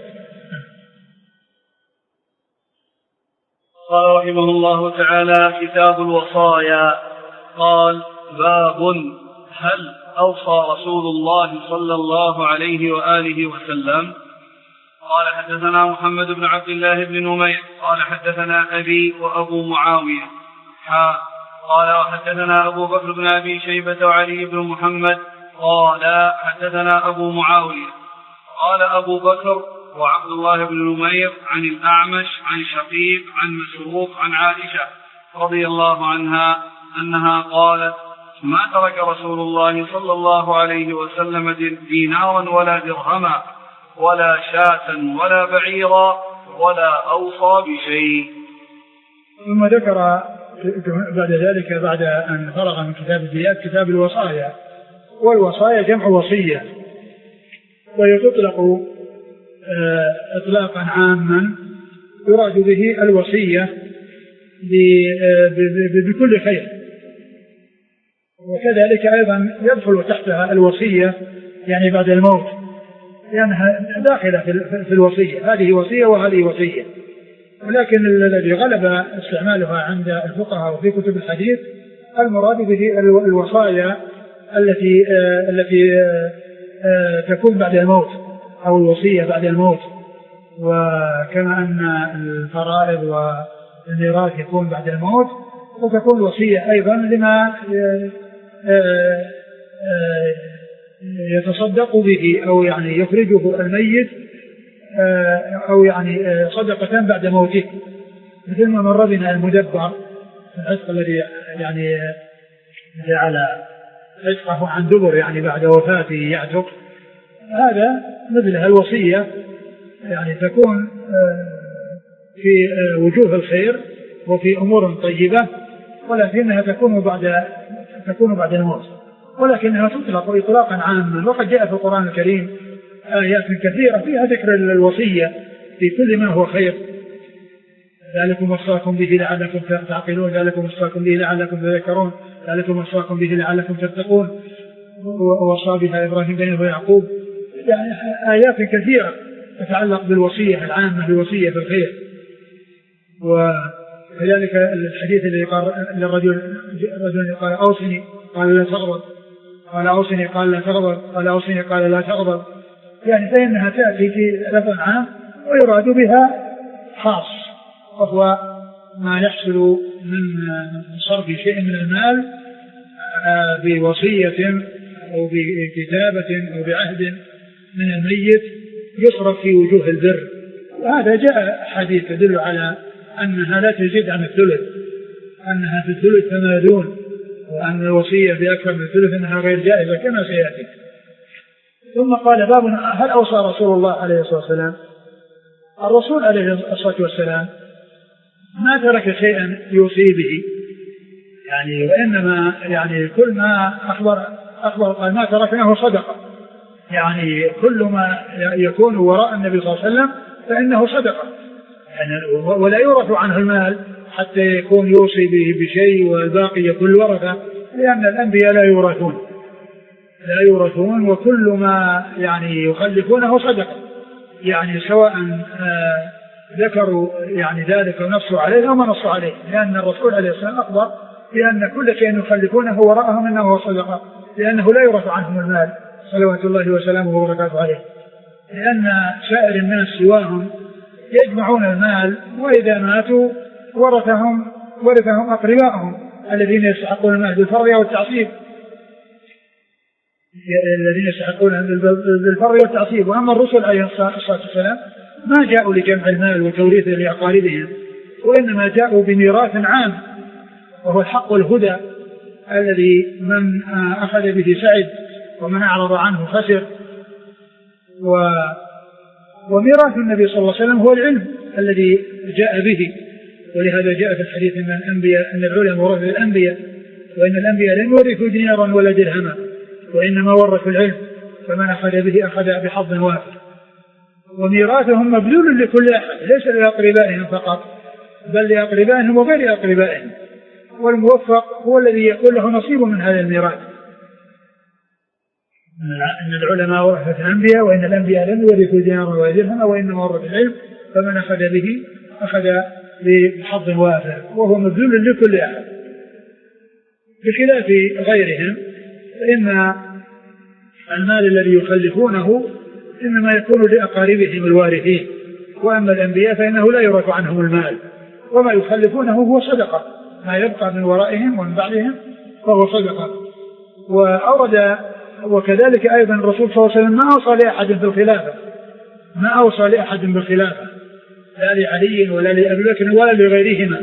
قال رحمه الله تعالى: كتاب الوصايا. قال: باب هل أوصى رسول الله صلى الله عليه وآله وسلم؟ قال: حدثنا محمد بن عبد الله بن نمير قال: حدثنا أبي وأبو معاوية حا قال: وحدثنا أبو بكر بن أبي شيبة وعلي بن محمد قال: حدثنا أبو معاوية قال أبو بكر وعبد الله بن نمير عن الأعمش عن شقيق عن مسروق عن عائشة رضي الله عنها أنها قالت: ما ترك رسول الله صلى الله عليه وسلم دينارا ولا درهما ولا شاة ولا بعيرا ولا أوصى بشيء. ثم ذكر بعد ذلك بعد أن فرغ من كتاب الديات كتاب الوصايا. والوصايا جمع وصية، ويطلق إطلاقا عاما يراد به الوصية بكل خير، وكذلك أيضا يدخل تحتها الوصية يعني بعد الموت، لأنها داخلة في الوصية، هذه وصية وهذه وصية. ولكن الذي غلب استعمالها عند الفقهاء وفي كتب الحديث المراد به الوصايا التي التي تكون بعد الموت أو الوصية بعد الموت، وكما أن الفرائض والميراث يكون بعد الموت، وتكون الوصية أيضا لما يتصدق به أو يعني يخرجه الميت أو يعني صدقة بعد موته، مثل ما مر بنا المدبر العتق الذي يعني جعل عتقه عن دبر يعني بعد وفاته يعتق، هذا مثلها الوصية يعني تكون في وجوه الخير وفي أمور طيبة، ولكنها تكون بعد تكون بعد الموت، ولكنها تطلق إطلاقا عاما. وقد جاء في القرآن الكريم آيات كثيرة فيها ذكر الوصية في كل ما هو خير. ذلكم وصاكم به لعلكم تعقلون، ذلكم وصاكم به لعلكم تذكرون، ذلكم وصاكم به لعلكم تتقون، ووصى بها إبراهيم بنيه ويعقوب. يعني آيات كثيرة تتعلق بالوصية العامة، بالوصية بالخير. وكذلك الحديث الذي قال للرجل رجل قال أوصني قال لا تغضب، قال أوصني قال لا تغضب، قال أوصني قال لا تغضب. يعني فإنها تأتي في لفظ عام ويراد بها خاص، وهو ما يحصل من صرف شيء من المال بوصية أو بكتابة أو بعهد من الميت يصرف في وجوه البر. وهذا جاء حديث تدل على أنها لا تزيد عن الثلث، أنها في الثلث فما دون، وأن الوصية بأكثر من الثلث أنها غير جائزة كما سيأتي. ثم قال باب هل أوصى رسول الله عليه الصلاة والسلام؟ الرسول عليه الصلاة والسلام ما ترك شيئا يوصي به، يعني وإنما يعني كل ما أخبر أخبر قال ما تركناه صدقة، يعني كل ما يكون وراء النبي صلى الله عليه وسلم فإنه صدقة، يعني ولا يورث عنه المال حتى يكون يوصي به بشيء والباقي يكون ورثة، لأن الأنبياء لا يورثون لا يورثون وكل ما يعني يخلفونه صدقة، يعني سواء ذكروا يعني ذلك ونصوا عليه أو ما نصوا عليه، لأن الرسول عليه السلام أخبر بأن كل شيء يخلفونه وراءهم إنه صدقة، لأنه لا يورث عنهم المال صلوات الله وسلامه وبركاته عليه، لأن سائر الناس سواهم يجمعون المال وإذا ماتوا ورثهم ورثهم أقربائهم الذين يستحقون المال بالفرض والتعصيب الذين يستحقون بالفرض والتعصيب. وأما الرسل عليه الصلاة والسلام ما جاءوا لجمع المال وتوريثه لأقاربهم، وإنما جاءوا بميراث عام وهو الحق والهدى الذي من أخذ به سعد ومن أعرض عنه خسر. و وميراث النبي صلى الله عليه وسلم هو العلم الذي جاء به، ولهذا جاء في الحديث أن الأنبياء أن العلماء ورثوا الأنبياء، وإن الأنبياء لم يورثوا دينارا ولا درهما وإنما ورثوا العلم، فمن أخذ به أخذ بحظ وافر. وميراثهم مبذول لكل أحد ليس لأقربائهم فقط بل لأقربائهم وغير أقربائهم، والموفق هو الذي يكون له نصيب من هذا الميراث. أن العلماء ورثة الأنبياء وإن الأنبياء لم يورثوا دينارا ولا درهما وإنما ورثوا العلم، فمن أخذ به أخذ بحظ وافر وهو مبذول لكل أحد، بخلاف غيرهم فإن المال الذي يخلفونه إنما يكون لأقاربهم الوارثين، وأما الأنبياء فإنه لا يورث عنهم المال، وما يخلفونه هو صدقة، ما يبقى من ورائهم ومن بعدهم فهو صدقة. وأورد وكذلك أيضا الرسول صلى الله عليه وسلم ما أوصى لأحد بالخلافة ما أوصى لأحد بالخلافة لا لعلي ولا لأبي بكر ولا لغيرهما،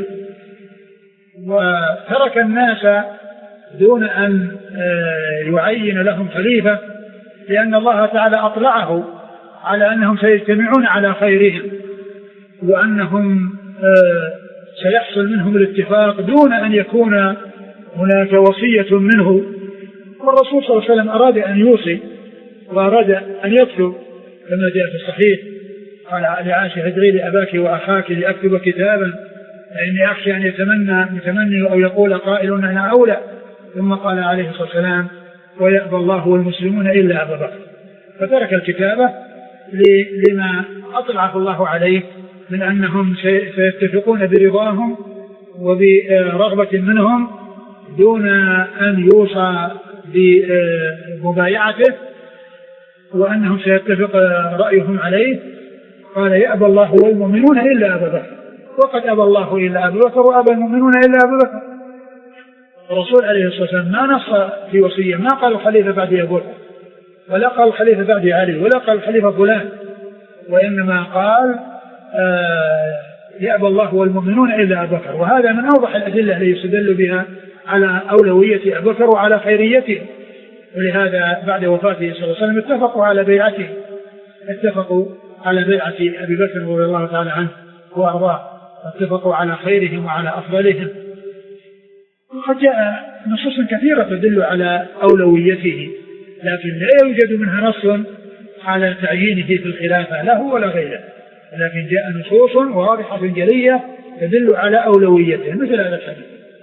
وترك الناس دون أن يعين لهم خليفة، لأن الله تعالى أطلعه على أنهم سيجتمعون على خيرهم وأنهم سيحصل منهم الاتفاق دون أن يكون هناك وصية منه. والرسول صلى الله عليه وسلم أراد أن يوصي وأراد أن يكتب كما جاء في الصحيح قال لعائشة ادعي لأباك وأخاك لأكتب كتابا فإني أخشى أن يتمنى متمني أو يقول قائل أنا أولى، ثم قال عليه الصلاة والسلام ويأبى الله والمسلمون إلا أبا بكر، فترك الكتابة لما أطلعه الله عليه من أنهم سيتفقون برضاهم وبرغبة منهم دون أن يوصى بمبايعته، وأنهم سيتفق رأيهم عليه. قال يأبى الله والمؤمنون إلا أبا بكر، وقد أبى الله إلا أبا بكر وأبى المؤمنون إلا أبا بكر. الرسول عليه الصلاة والسلام ما نص في وصية، ما قال الخليفة بعد أبو بكر ولا قال الخليفة بعد علي ولا قال الخليفة فلان، وإنما قال آه يأبى الله والمؤمنون إلا أبا بكر. وهذا من أوضح الأدلة التي يستدل بها على أولوية أبي بكر وعلى خيريته، ولهذا بعد وفاته صلى الله عليه وسلم اتفقوا على بيعته اتفقوا على بيعة أبي بكر رضي الله تعالى عنه وأرضاه، اتفقوا على خيرهم وعلى أفضلهم. وقد جاء نصوص كثيرة تدل على أولويته، لكن لا يوجد منها نص على تعيينه في الخلافة لا هو ولا غيره، لكن جاء نصوص واضحة جلية تدل على أولويته مثل هذا الحديث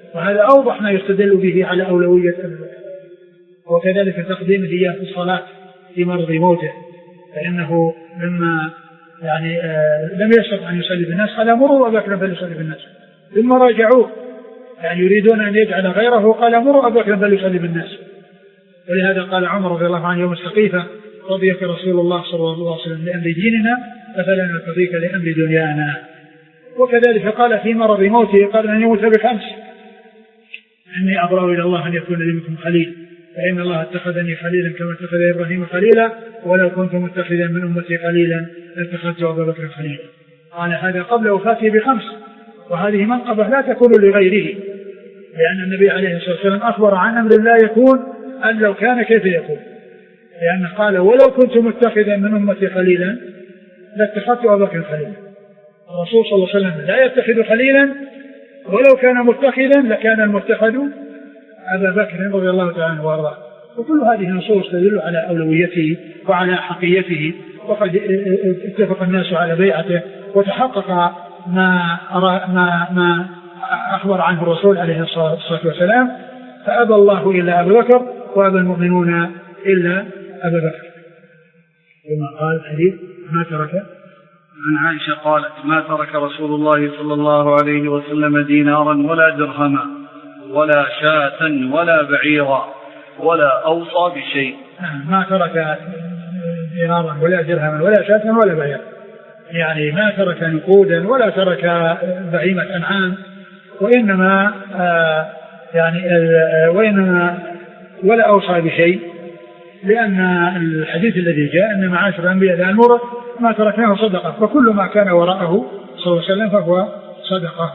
وهذا أوضح ما يستدل به على أولوية أبي بكر. وكذلك تقديم إياه في الصلاة في مرض موته، فإنه لما يعني آه لم يستطع أن يصلي بالناس قال مروا أبا بكر فليصلي بالناس، ثم راجعوه يعني يريدون أن يجعل غيره قال مروا أبا بكر فليصلي بالناس. ولهذا قال عمر رضي الله عنه يوم السقيفة رضيك رسول الله صلى الله عليه وسلم لأمر ديننا فلا نرتضيك لأمر دنيانا. وكذلك قال في مرض موته قال أن يموت بخمس: إني أبرأ إلى الله أن يكون لي منكم خليل، فإن الله اتخذني خليلا كما اتخذ إبراهيم خليلا، ولو كنت متخذا من أمتي خليلا لاتخذت أبا بكر خليلا. قال هذا قبل وفاته بخمس، وهذه منقبة لا تكون لغيره، لأن النبي عليه الصلاة والسلام أخبر عن أمر لا يكون أن لو كان كيف يكون، لأنه قال ولو كنت متخذا من أمتي خليلا لاتخذت أبا بكر خليلا. الرسول صلى الله عليه وسلم لا يتخذ خليلا، ولو كان متخذا لكان المتخذ أبا بكر رضي الله تعالى عنه وارضاه. وكل هذه النصوص تدل على أولويته وعلى حقيته، وقد اتفق الناس على بيعته وتحقق ما ما ما أخبر عنه الرسول عليه الصلاة والسلام، فأبى الله إلا أبا بكر وأبى المؤمنون إلا أبا بكر. وما قال الحديث ما ترك عن عائشة قالت: ما ترك رسول الله صلى الله عليه وسلم دينارا ولا درهما ولا شاة ولا بعيرا ولا أوصى بشيء. ما ترك دينارا ولا درهما ولا شاة ولا بعيرا، يعني ما ترك نقودا ولا ترك بهيمة أنعام، وإنما آه يعني آه وإنما ولا أوصى بشيء، لأن الحديث الذي جاء أن معاشر الأنبياء لا نور ما تركناه صدقة، فكل ما كان وراءه صلى الله عليه وسلم فهو صدقة.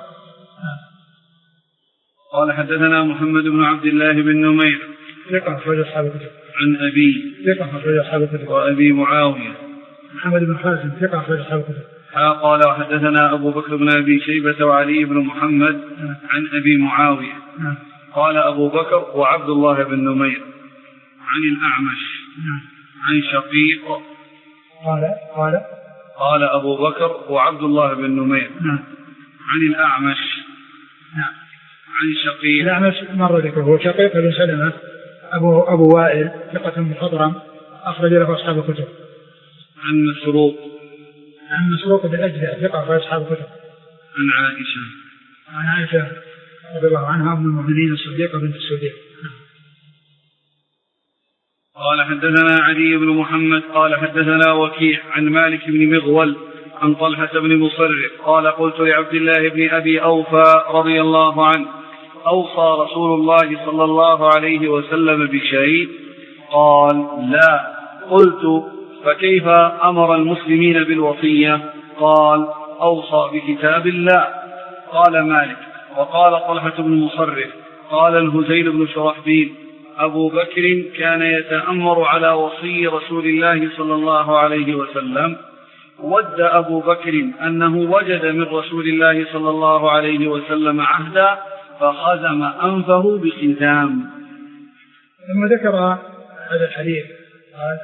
قال حدثنا محمد بن عبد الله بن نمير ثقة أخرج أصحاب الكتب عن أبي ثقة أخرج أصحاب الكتب وأبي معاوية محمد بن حازم ثقة أخرج أصحاب الكتب. قال وحدثنا أبو بكر بن أبي شيبة وعلي بن محمد عن أبي معاوية قال أبو بكر وعبد الله بن نمير عن الأعمش عن شقيق قال قال قال أبو بكر وعبد الله بن نمير عن الأعمش عن شقيق. الأعمش مر ذكره هو شقيق بن سلمة أبو أبو وائل ثقة مخضرم أخرج له أصحاب الكتب. عن مسروق عن مسروق بالأجزاء ثقة في أصحاب الكتب. عن عائشة عن عائشة رضي الله عنها أم المؤمنين الصديقة بنت الصديق. قال حدثنا علي بن محمد قال حدثنا وكيع عن مالك بن مغول عن طلحة بن مصرف قال قلت لعبد الله بن أبي أوفى رضي الله عنه: أوصى رسول الله صلى الله عليه وسلم بشيء؟ قال: لا. قلت: فكيف أمر المسلمين بالوصية؟ قال: أوصى بكتاب الله. قال مالك: وقال طلحة بن مصرف قال الهزيل بن شرحبيل: أبو بكر كان يتأمر على وصي رسول الله صلى الله عليه وسلم. ود أبو بكر أنه وجد من رسول الله صلى الله عليه وسلم عهدا فخزم أنفه بختام. ثم ذكر هذا الحديث قال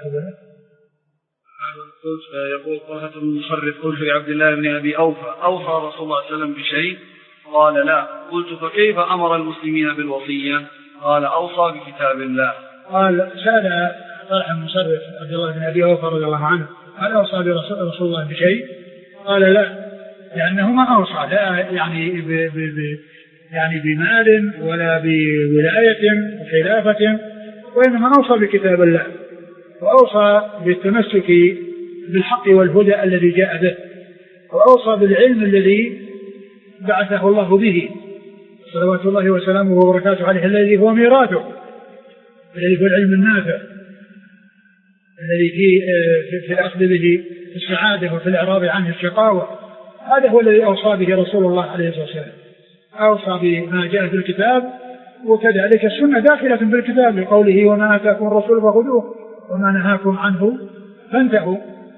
يقول طلحة بن مصرف: قلت لعبد الله بن أبي أوفى: أوصى رسول الله صلى الله عليه وسلم بشيء؟ قال: لا. قلت: فكيف أمر المسلمين بالوصية؟ قال: أوصى بكتاب الله. قال سأل طلحة بن مصرف عبد الله بن أبي أوفى رضي الله عنه: هل أوصى برسول الله بشيء؟ قال: لا، لأنه ما أوصى لا يعني ب ب ب يعني بمال ولا بولاية وخلافة، وإنما أوصى بكتاب الله، وأوصى بالتمسك بالحق والهدى الذي جاء به، وأوصى بالعلم الذي بعثه الله به صلوات الله وسلامه وبركاته عليه، الذي هو ميراثه، الذي هو العلم النافع الذي في في الأخذ به السعادة وفي الإعراض عنه الشقاوة. هذا هو الذي أوصى به رسول الله عليه الصلاة والسلام، أوصى بما جاء في الكتاب، وكذلك السنة داخلة في الكتاب لقوله: وما آتاكم الرسول فخذوه وما نهاكم عنه فانتهوا.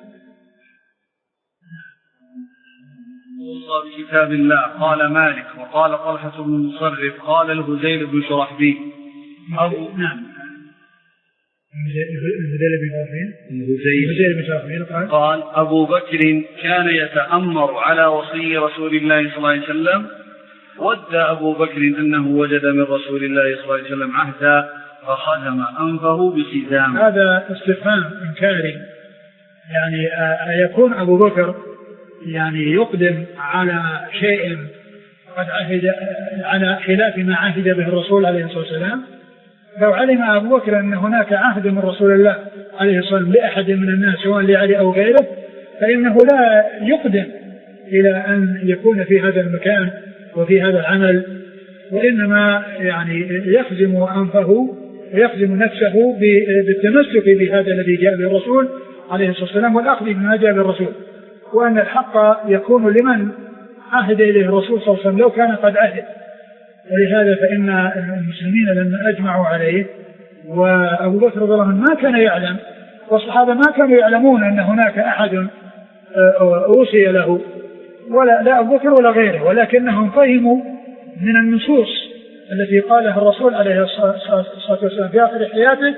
أوصى بكتاب الله. قال مالك: وقال طلحة بن مصرف قال الهزيل بن شرحبيل أبو نعم الهزيل بن شرحبيل قال: أبو بكر كان يتأمر على وصي رسول الله صلى الله عليه وسلم ود أبو بكر أنه وجد من رسول الله صلى الله عليه وسلم عهدا فخدم أنفه بسدام. هذا استفهام إنكاري، يعني أيكون أبو بكر يعني يقدم على شيء قد عهد على خلاف ما عهد به الرسول عليه الصلاة والسلام؟ لو علم أبو بكر أن هناك عهد من رسول الله عليه الصلاة والسلام لأحد من الناس سواء لعلي أو غيره فإنه لا يقدم إلى أن يكون في هذا المكان وفي هذا العمل، وإنما يعني يخزم أنفه ويخزم نفسه بالتمسك بهذا الذي جاء به الرسول عليه الصلاة والسلام والأخذ بما جاء به الرسول، وأن الحق يكون لمن عهد إليه الرسول صلى الله عليه وسلم لو كان قد عهد. ولهذا فإن المسلمين لما أجمعوا عليه، وأبو بكر رضي الله عنه ما كان يعلم والصحابة ما كانوا يعلمون أن هناك أحد أوصي له ولا لا أبو بكر ولا غيره، ولكنهم فهموا من النصوص التي قالها الرسول عليه الصلاة والسلام في آخر حياته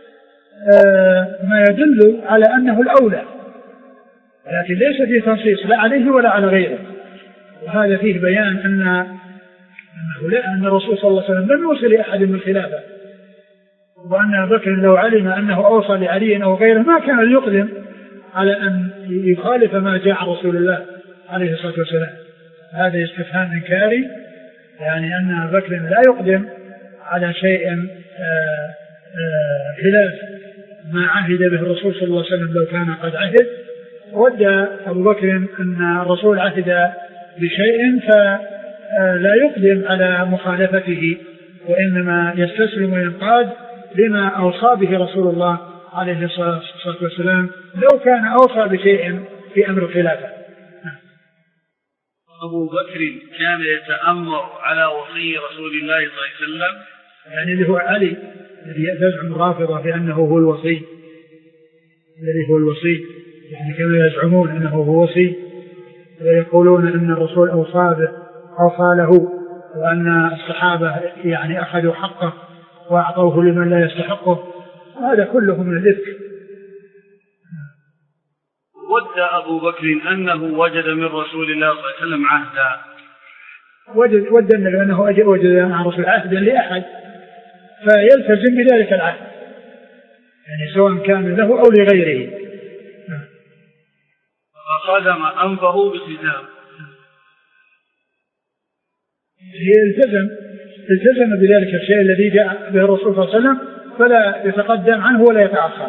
ما يدل على أنه الأولى، لكن ليس فيه تنصيص لا عليه ولا على غيره. وهذا فيه بيان أن أنه لا أن الرسول صلى الله عليه وسلم لم يوصي لأحد من الخلافة، وأن أبو بكر لو علم أنه أوصى لعلي أو غيره ما كان يقدم على أن يخالف ما جاء عن رسول الله عليه الصلاة والسلام. هذا استفهام إنكاري، يعني أن أبو بكر لا يقدم على شيء آآ آآ خلاف ما عهد به الرسول صلى الله عليه وسلم لو كان قد عهد. ود أبو بكر أن الرسول عهد بشيء فلا يقدم على مخالفته، وإنما يستسلم وينقاد لما أوصى به رسول الله عليه الصلاة والسلام لو كان أوصى بشيء في أمر الخلافة. أبو بكر كان يتأمر على وصي رسول الله صلى الله عليه وسلم، يعني اللي هو علي الذي يزعم الرافضة بأنه هو الوصي، الذي هو الوصي، يعني كما يزعمون أنه هو وصي ويقولون أن الرسول أوصى به أوصى له، وأن الصحابة يعني أخذوا حقه وأعطوه لمن لا يستحقه، هذا كله من الإفك. ود أبو بكر أنه وجد من رسول الله صلى الله عليه وسلم عهدا، وجد ود أنه وجد عن رسول عهدا لأحد فيلتزم بذلك العهد، يعني سواء كان له أو لغيره. فخدم أنفه بسدام، يلتزم التزم بذلك الشيء الذي جاء به الرسول صلى الله عليه وسلم فلا يتقدم عنه ولا يتأخر.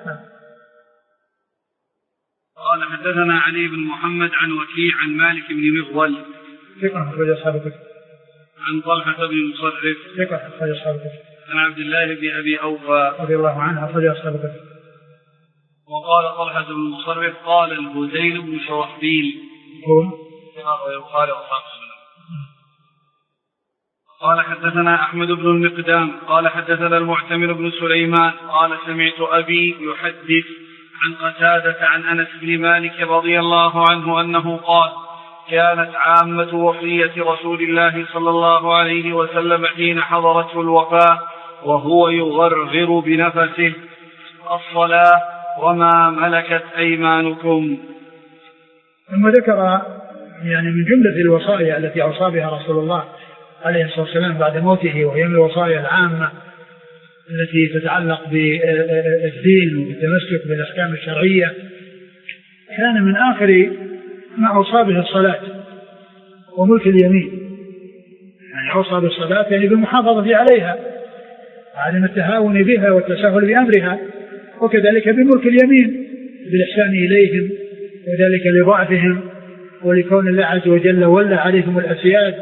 قال حدثنا علي بن محمد عن وكيع عن مالك بن مغول ثقة أخرج أصحاب الكتب، عن طلحة بن مصرف ثقة أخرج أصحاب الكتب، عن عبد الله بن أبي أوفى رضي الله عنه أخرج أصحاب الكتب. وقال طلحة بن مصرف قال الهذيل بن شرحبيل هو قال أصحاب السنة. قال حدثنا أحمد بن المقدام قال حدثنا المعتمر بن سليمان قال سمعت أبي يحدث عن قتادة عن أنس بن مالك رضي الله عنه أنه قال كانت عامة وصية رسول الله صلى الله عليه وسلم حين حضرته الوفاة وهو يغرغر بنفسه الصلاة وما ملكت أيمانكم. ثم ذكر يعني من جملة الوصايا التي أوصى بها رسول الله عليه الصلاة والسلام بعد موته، وهي من الوصايا العامة التي تتعلق بالدين وبالتمسك بالأحكام الشرعية، كان من آخر ما أوصى به الصلاة وملك اليمين، يعني أوصى بالصلاة يعني بالمحافظة عليها وعدم التهاون بها والتساهل بأمرها، وكذلك بملك اليمين بالإحسان إليهم، وذلك لضعفهم ولكون الله عز وجل ولى عليهم الأسياد،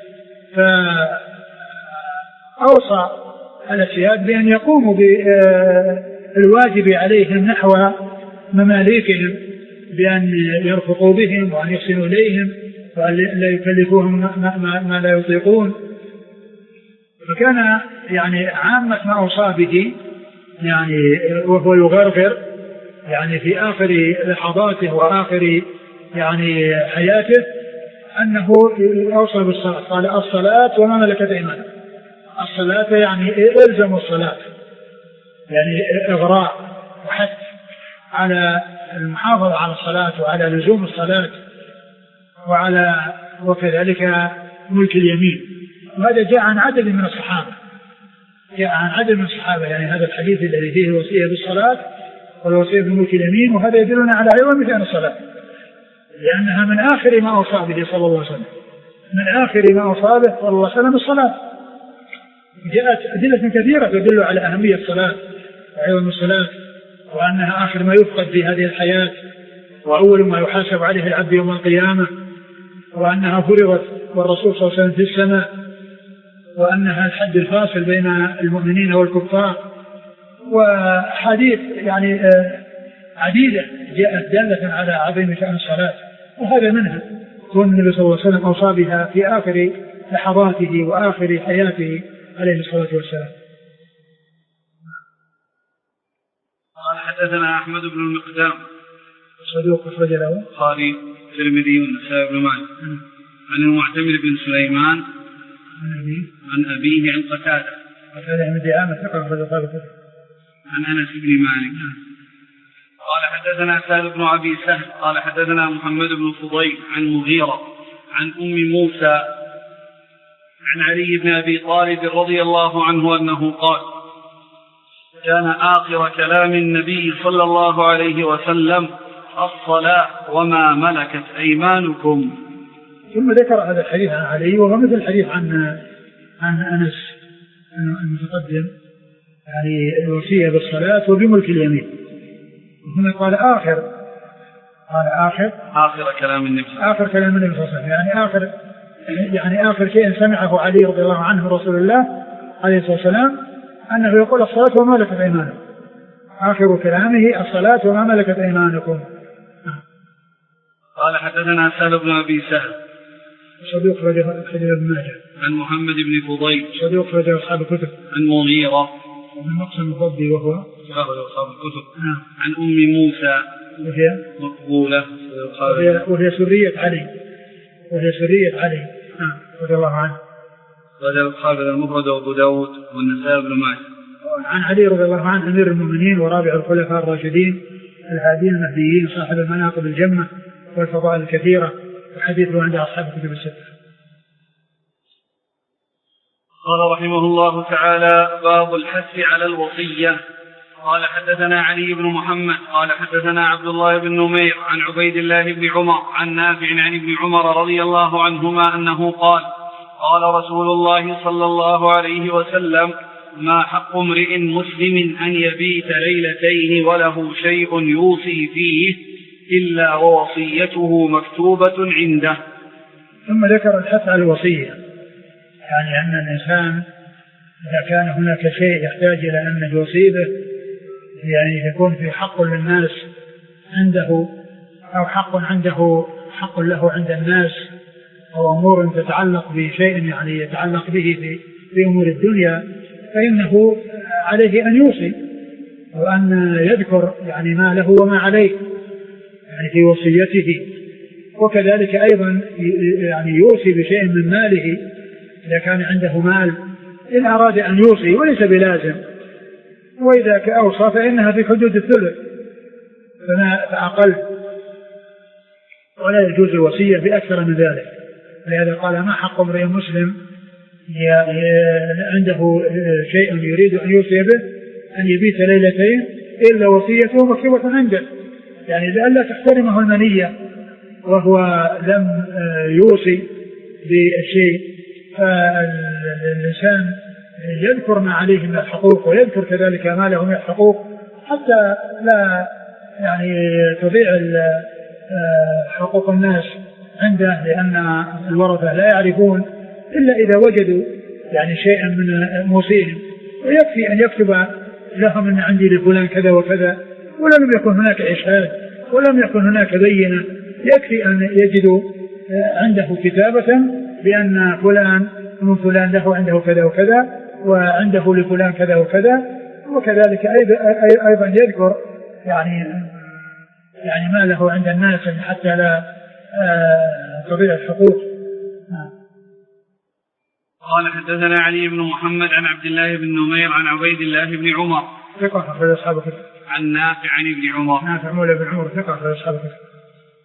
فأوصى الأسياد بأن يقوموا بالواجب عليهم نحو مماليكهم بأن يرفقوا بهم وأن يحسنوا إليهم وأن لا يكلفوهم ما لا يطيقون. فكان يعني عامة ما أوصى به يعني وهو يغرغر يعني في آخر لحظاته وآخر يعني حياته أنه أوصى بالصلاة، قال الصلاة وما ملكت أيمانكم. الصلاة يعني إلزموا الصلاة، يعني إغراء وحث على المحافظة على الصلاة وعلى لزوم الصلاة، وعلى وكذلك ملك اليمين. وهذا جاء عن عدد من الصحابة، جاء عن عدد من الصحابة، يعني هذا الحديث الذي فيه الوصية بالصلاة والوصية بملك اليمين، وهذا يدلنا على عظم شأن الصلاة، لأنها من آخر ما أوصى به صلى الله عليه وسلم، من آخر ما أوصى به صلى الله عليه وسلم الصلاة. جاءت أدلة كثيرة تدل على أهمية الصلاة وعظم الصلاة، وأنها آخر ما يفقد في هذه الحياة، وأول ما يحاسب عليه العبد يوم القيامة، وأنها فرضت والرسول صلى الله عليه وسلم في السماء، وأنها الحد الفاصل بين المؤمنين والكفار. وحديث يعني عديدة جاءت دالة على عظيم شأن الصلاة، وهذا منها كون النبي صلى الله عليه وسلم أوصى بها في آخر لحظاته وآخر حياته عليه الصلاة والسلام. قال حدثنا أحمد بن المقدام صدوق أخرج له البخاري والترمذي والنسائي بن ماجه عن المعتمر بن سليمان عن أبيه عن قتادة قتادة بن دعامة ثقة أخرج له عن أنس بن مالك قال حدثنا سهل بن أبي سهل قال حدثنا محمد بن فضيل عن مغيرة عن أم موسى عن علي بن أبي طالب رضي الله عنه أنه قال كان آخر كلام النبي صلى الله عليه وسلم الصلاة وما ملكت أيمانكم. ثم ذكر هذا الحديث عن علي، وهو مثل الحديث عن عن أنس المتقدم، يعني الوصية بالصلاة وبملك اليمين. هنا قال آخر قال آخر آخر كلام النبي آخر كلام النبي صلى الله عليه وسلم، يعني آخر يعني آخر شيء سمعه علي رضي الله عنه رسول الله عليه الصلاة والسلام أنه يقول الصلاة وما ملكت أيمانكم. آخر كلامه الصلاة وما ملكت أيمانكم. قال حدثنا سهل بن أبي سهل صدوق رجل ابن ماجه عن محمد بن فضيل صدوق رجل أصحاب الكتب عن مغيرة من مقسم الضبي وهو أصحاب الكتب نعم. عن أم موسى وهي مقبولة وهي, وهي سرية علي وهي سرية علي نعم رضي الله عنه رجل أصحاب المفرد وأبو داود والنسائي بن ماجه عن علي رضي الله عنه أمير المؤمنين ورابع الخلفاء الراشدين الهادين المهديين صاحب المناقب الجمة والفضائل الكثيرة، وحديثه عند أصحاب الكتب الستة. قال رحمه الله تعالى باب الحث على الوصية. قال حدثنا علي بن محمد قال حدثنا عبد الله بن نمير عن عبيد الله بن عمر عن نافع عن ابن عمر رضي الله عنهما أنه قال قال رسول الله صلى الله عليه وسلم ما حق امرئ مسلم أن يبيت ليلتين وله شيء يوصي فيه إلا ووصيته مكتوبة عنده. ثم ذكر الحث على الوصية، يعني أن الإنسان إذا كان هناك شيء يحتاج إلى أن يوصي به، يعني يكون في حق للناس عنده أو حق عنده حق له عند الناس، أو أمور تتعلق بشيء يعني يتعلق به في, في أمور الدنيا، فإنه عليه أن يوصي وأن يذكر يعني ما له وما عليه يعني في وصيته. وكذلك أيضا يعني يوصي بشيء من ماله إذا كان عنده مال إن أراد أن يوصي وليس بلازم، وإذا كأوصى فإنها في حدود الثلث فأقل، ولا يجوز الوصية بأكثر من ذلك. لهذا قال ما حق امرئ مسلم عنده شيء يريد أن يوصي به أن يبيت ليلتين إلا وصيته مكتوبة عنده، يعني لئلا تحترمه المنية وهو لم يوصي بالشيء. فالإنسان يذكر ما عليه من الحقوق ويذكر كذلك ما له من الحقوق حتى لا يعني تضيع حقوق الناس عنده، لأن الورثة لا يعرفون إلا إذا وجدوا يعني شيئا من موصيهم، ويكفي أن يكتب لهم أن عندي لفلان كذا وكذا، ولم يكن هناك إشهاد ولم يكن هناك بينة، يكفي أن يجدوا عنده كتابة بأن فلان من فلان له عنده كذا وكذا وعنده لفلان كذا وكذا. وكذلك أيضا يذكر يعني يعني ما له عند الناس حتى لا تضيع الحقوق. قال حدثنا علي بن محمد عن عبد الله بن نمير عن عبيد الله بن عمر ثقة أخرج أصحاب الكتب. عن نافع عن ابن عمر نافع مولى بن عمر ثقة أخرج أصحاب الكتب.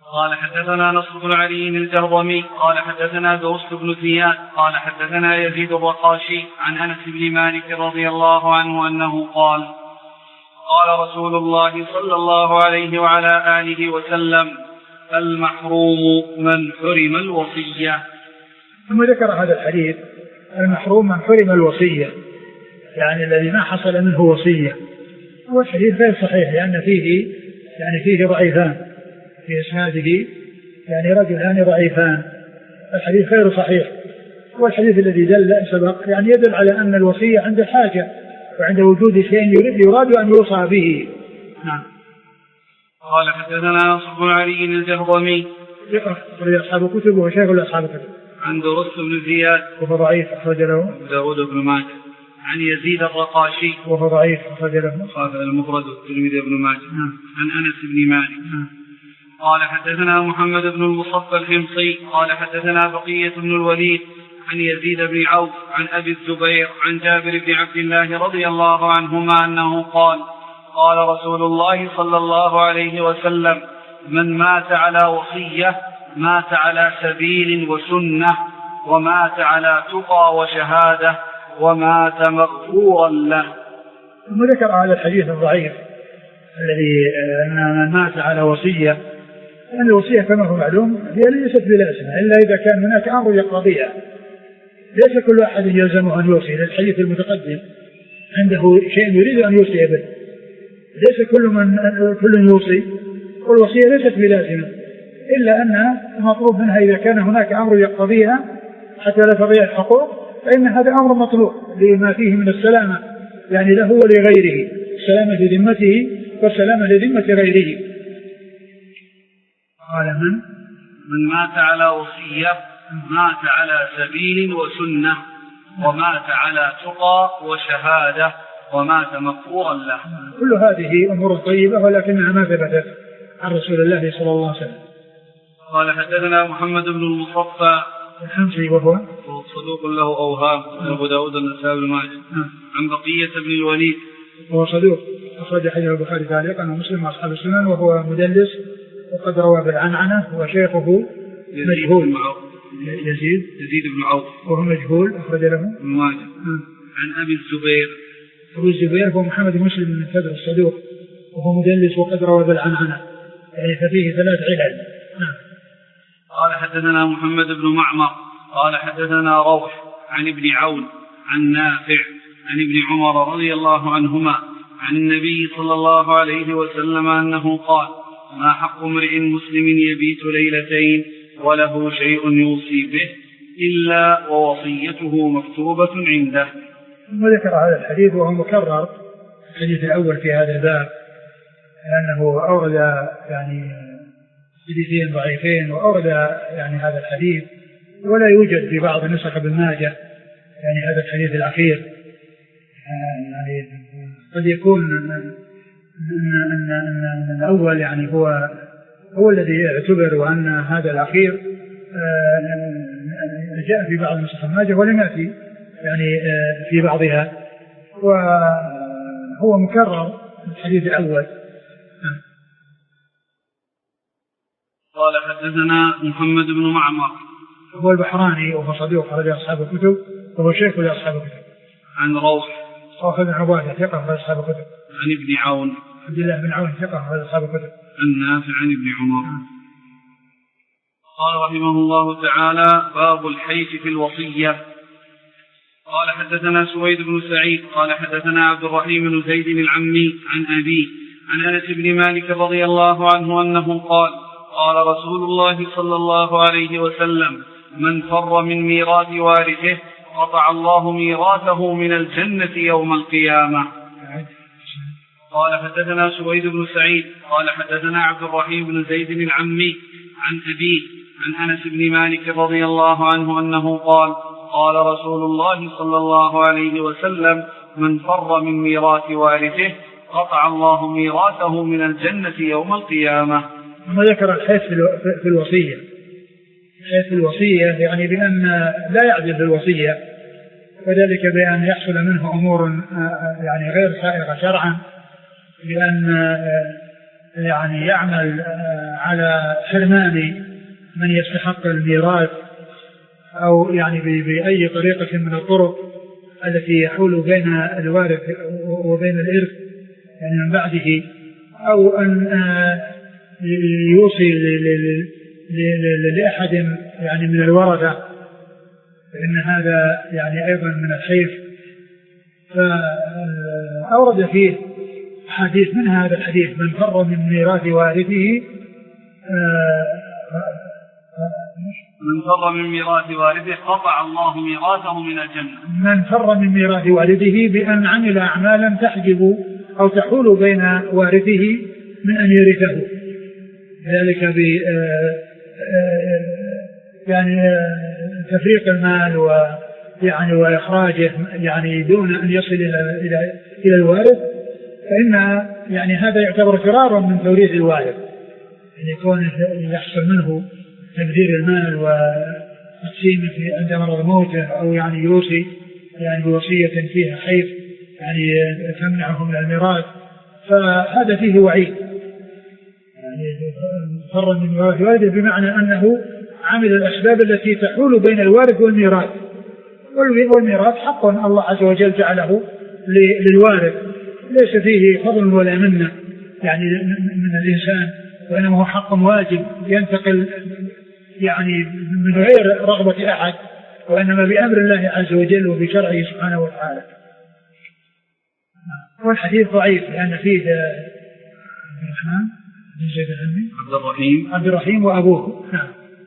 قال حدثنا نصر بن علي الجهضمي قال حدثنا دوس بن زياد قال حدثنا يزيد الرقاشي عن أنس بن مالك رضي الله عنه أنه قال قال رسول الله صلى الله عليه وعلى آله وسلم المحروم من حرم الوصية. ثم ذكر هذا الحديث المحروم من حرم الوصية، يعني الذي ما حصل منه وصية. والحديث غير صحيح لأن فيه يعني فيه ضعيفان في إسناده، يعني رجلان ضعيفان، الحديث غير صحيح. والحديث الذي دل سبق يعني يدل على أن الوصية عند حاجة وعند وجود شيء يراد أن يوصى به. نعم. قال حدثنا نصر بن علي الجهضمي أخرج أصحاب الكتب وشيخ أصحاب الكتب. عن دوس بن زياد وهو ضعيف أخرج له داود بن ماجه. عن يزيد الرقاشي وهو ضعيف أخرج له خالد المفرد والترمذي بن ماجه. عن أنس بن مالك. قال حدثنا محمد بن المصفى الحمصي قال حدثنا بقية بن الوليد عن يزيد بن عوف عن أبي الزبير عن جابر بن عبد الله رضي الله عنهما أنه قال قال رسول الله صلى الله عليه وسلم من مات على وصية مات على سبيل وسنة ومات على تقى وشهادة ومات مغفورا له. ثم ذكر هذا الحديث الضعيف الذي أن من مات على وصية، لأن الوصية كما هو معلوم هي ليست بلازمة إلا إذا كان هناك أمر يقتضيها، ليس كل أحد يلزمه أن يوصي. الحديث المتقدم عنده شيء يريد أن يوصي به، ليس كل من كل يوصي، والوصية ليست بلازمة إلا أن المطلوب منها إذا كان هناك أمر يقتضيها حتى لا تضيع الحقوق، فإن هذا أمر مطلوب لما فيه من السلامة يعني له ولغيره، السلامة لذمته والسلامة لذمة غيره. قال من من مات على وصية مات على سبيل وسنة ومات على تقى وشهادة ومات مغفورا له. كل هذه أمور طيبة ولكنها ما ثبتت عن رسول الله صلى الله عليه وسلم. قال حدثنا محمد بن المصفى الحمصي وهو صدوق له أوهام أبو داود النسائي بن ماجه. عن بقية بن الوليد وهو صدوق أخرج حديث البخاري تعليقا ومسلم وأصحاب السنن، وهو مدلس وقد روى بالعنعنة، وشيخه مجهول يزيد يزيد بن عوف وهو مجهول أخرج له ابن ماجه. عن أبي الزبير أبو الزبير هو محمد بن مسلم بن كدر الصدوق وهو مدلس وقد روى بالعنعنة، يعني ففيه ثلاث علل. نعم. قال حدثنا محمد بن معمر قال حدثنا روح عن ابن عون عن نافع عن ابن عمر رضي الله عنهما عن النبي صلى الله عليه وسلم أنه قال ما حق امرئ مسلم يبيت ليلتين وله شيء يوصي به إلا ووصيته مكتوبة عنده. ثم ذكر هذا الحديث وهو مكرر الحديث الأول في هذا الباب، لأنه أورد يعني حديثين ضعيفين وأورد يعني هذا الحديث، ولا يوجد في بعض نسخ ابن ماجه يعني هذا الحديث الأخير. يعني قد يكون أن, أن, أن, أن الأول يعني هو هو الذي يعتبر، وأن هذا الأخير جاء في بعض نسخ ابن ماجه ولم يأتي يعني في بعضها، وهو مكرر الحديث الأول. قال حدثنا محمد بن معمر هو البحراني وهو صديق أخرج أصحاب الكتب وهو شيخ لأصحاب الكتب. عن روح صاحب بن عبادة ثقة أخرج أصحاب الكتب. عن ابن عون عبد الله بن عون ثقة أخرج أصحاب الكتب. عن نافع عن ابن عمر. قال رحمه الله تعالى باب الحيف في الوصية. قال حدثنا سويد بن سعيد قال حدثنا عبد الرحيم بن زيد العمي عن أبيه عن أنس بن مالك رضي الله عنه أنه قال قال رسول الله صلى الله عليه وسلم من فر من ميراث وارثه قطع الله ميراثه من الجنة يوم القيامة. قال حدثنا سويد بن سعيد قال حدثنا عبد الرحيم بن زيد العمي عن أبيه عن أنس بن مالك رضي الله عنه أنه قال قال رسول الله صلى الله عليه وسلم من فر من ميراث وارثه قطع الله ميراثه من الجنة يوم القيامة. ثم ذكر الحيف في الوصية. الحيف في الوصية يعني بأن لا يعدل في الوصية، وذلك بأن يحصل منه أمور يعني غير سائغة شرعا، بأن يعني يعمل على حرمان من يستحق الميراث أو يعني بأي طريقة من الطرق التي يحول بين الوارث وبين الإرث يعني من بعده، أو أن يوصي لأحد يعني من الورثة، فإن هذا يعني أيضا من الحيف. فأورد فيه حديث من هذا الحديث: من فر من ميراث وارثه من فر من ميراث وارثه قطع الله ميراثه من الجنة. من فر من ميراث والده بأن عمل أعمالا تحجب أو تحول بين وارثه من أن يرثه، ذلك ب يعني تفريق المال ويعني وإخراجه يعني دون أن يصل إلى إلى إلى الوارث، فإن يعني هذا يعتبر فرارا من توريث الوارث، يعني يكون يحصل منه تبذير المال وتقسيمه في عند مرض موته، أو يعني يوصي يعني بوصية فيها حيف يعني تمنعه من الميراث، فهذا فيه وعيد. يعني فر من ميراث والده بمعنى أنه عمل الأسباب التي تحول بين الوارث والميراث، والميراث حق الله عز وجل جعله للوارث، ليس فيه فضل ولا منة يعني من الإنسان، وإنما هو حق واجب ينتقل يعني من غير رغبة أحد، وإنما بأمر الله عز وجل وبشرعه سبحانه وتعالى. والحديث ضعيف لأن فيه عبد الرحمن بن زيد العمي عبد الرحيم عبد الرحيم وأبوه. نعم.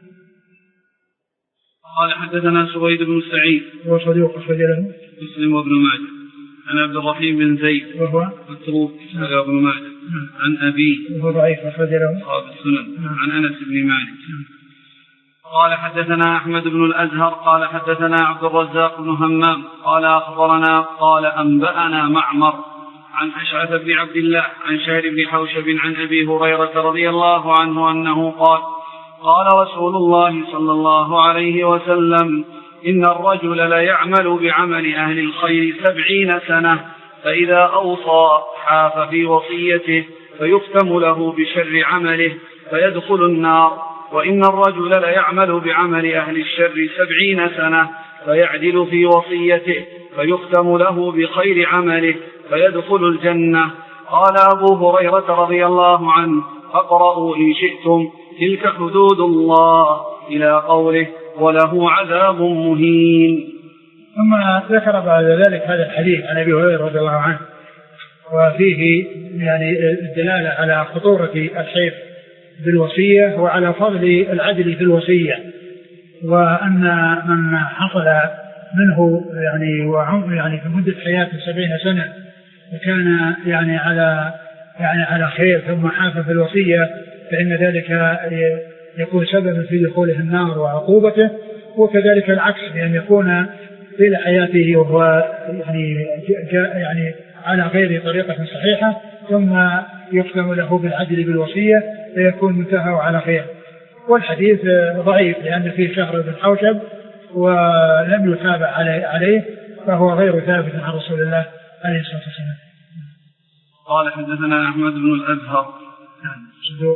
قال حدثنا سويد بن سعيد هو صديق أخرج له مسلم وابن ماجه عن عبد الرحيم بن زيد وهو متروك أخرج ابن ماجه عن أبيه وهو ضعيف أخرج له أصحاب السنن عن أنس بن مالك. قال حدثنا أحمد بن الأزهر قال حدثنا عبد الرزاق بن همام قال أخبرنا قال أنبأنا معمر عن أشعث بن عبد الله عن شهر بن حوشب عن أبي هريرة رضي الله عنه أنه قال قال رسول الله صلى الله عليه وسلم إن الرجل ليعمل بعمل أهل الخير سبعين سنة فإذا أوصى حاف في وصيته فيختم له بشر عمله فيدخل النار، وإن الرجل ليعمل بعمل أهل الشر سبعين سنة فيعدل في وصيته فيختم له بخير عمله فيدخل الجنة. قال أبو هريرة رضي الله عنه فاقرأوا إن شئتم تلك حدود الله إلى قوله وله عذاب مهين. ثم ذكر بعد ذلك هذا الحديث عن أبي هريرة رضي الله عنه، وفيه يعني الدلالة على خطورة الحيف بالوصية وعلى فضل العدل في الوصية، وأن من حصل منه يعني وعمر يعني في مدة حياته سبعين سنة وكان يعني على يعني على خير ثم حاف في الوصية فإن ذلك يكون سببا في دخوله النار وعقوبته، وكذلك العكس بأن يكون طيل حياته وهو يعني يعني على غير طريقة صحيحة ثم يختم له بالعدل بالوصية فيكون منتهى على خير. والحديث ضعيف لأن فيه شهر بن حوشب ولم يتابع عليه فهو غير ثابت عن رسول الله عليه الصلاة والسلام. قال حدثنا أحمد بن الأزهر صدوق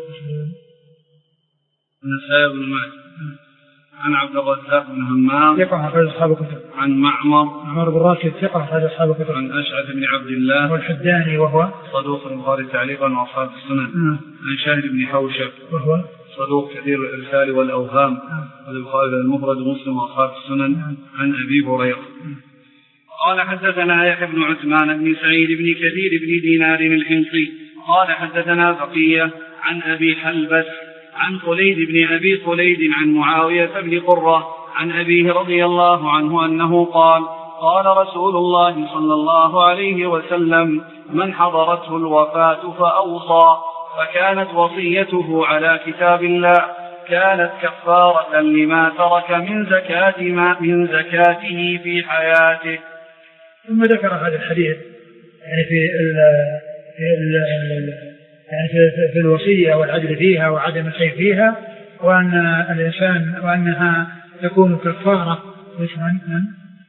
النسائي بن ماجه عن عبد الرزاق بن همام ثقة أخرج أصحاب الكتب عن معمر معمر بن راشد ثقة أخرج أصحاب الكتب عن أشعث بن عبد الله والحداني وهو صدوق البخاري تعليقا وأصحاب السنن عن شهر بن حوشب وهو صدوق كثير الإرسال والأوهام والبخاري المفرد ومسلم وأصحاب السنن عن أبي هريرة. قال حدثنا يحيى بن عثمان بن سعيد بن كثير بن دينار الحمصي قال حدثنا بقية عن أبي حلبس عن خليد بن أبي خليد عن معاوية بن قرة عن أبيه رضي الله عنه أنه قال قال رسول الله صلى الله عليه وسلم من حضرته الوفاة فأوصى فكانت وصيته على كتاب الله كانت كفارة لما ترك من زكاة ما من زكاته في حياته. ثم ذكر هذا الحديث يعني في ال في ال يعني في, في الوصية والعدل فيها وعدم الخير فيها، وأن الإنسان وأنها تكون كفارة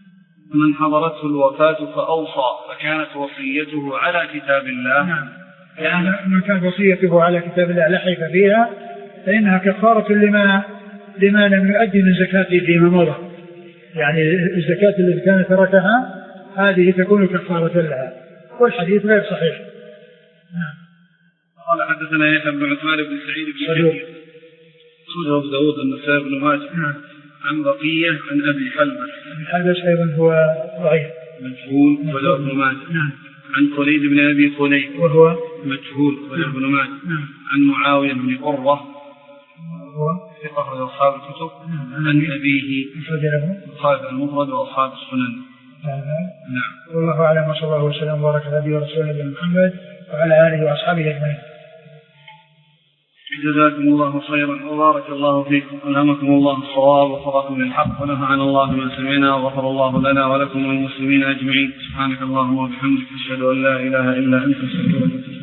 من حضرته الوفاة فأوصى فكانت وصيته على كتاب الله. نعم. يعني من كانت وصيته على كتاب الله لا حيف فيها فإنها كفارة لما لما لم يؤدي من زكاته فيما مضى. يعني الزكاة التي كان تركها هذه تكون كفارة لها، والحديث غير صحيح. نعم. قال حدثنا يحيى بن عثمان بن سعيد بن كثير أخرجه أبو داود النسائي بن ماجه نعم. عن بقية عن أبي حلبة. أبي حلبة أيضا هو ضعيف مجهول وله ابن ماجه. نعم. عن خليد بن أبي خليد وهو مجهول وله ابن ماجه. نعم. عن معاوية بن قرة وهو ثقة أصحاب الكتب. عن أبيه أصحاب المفرد وأصحاب السنن. نعم. والله أعلم وصلى الله وسلم وبارك على نبينا ورسوله محمد وعلى آله وأصحابه أجمعين. جزاكم الله خيرا وبارك الله فيكم ألهمكم الله الصواب ووفقكم للحق ونفعنا الله بما سمعنا وغفر الله لنا ولكم وللمسلمين أجمعين. سبحانك اللهم وبحمدك أشهد أن لا إله إلا أنت أستغفرك.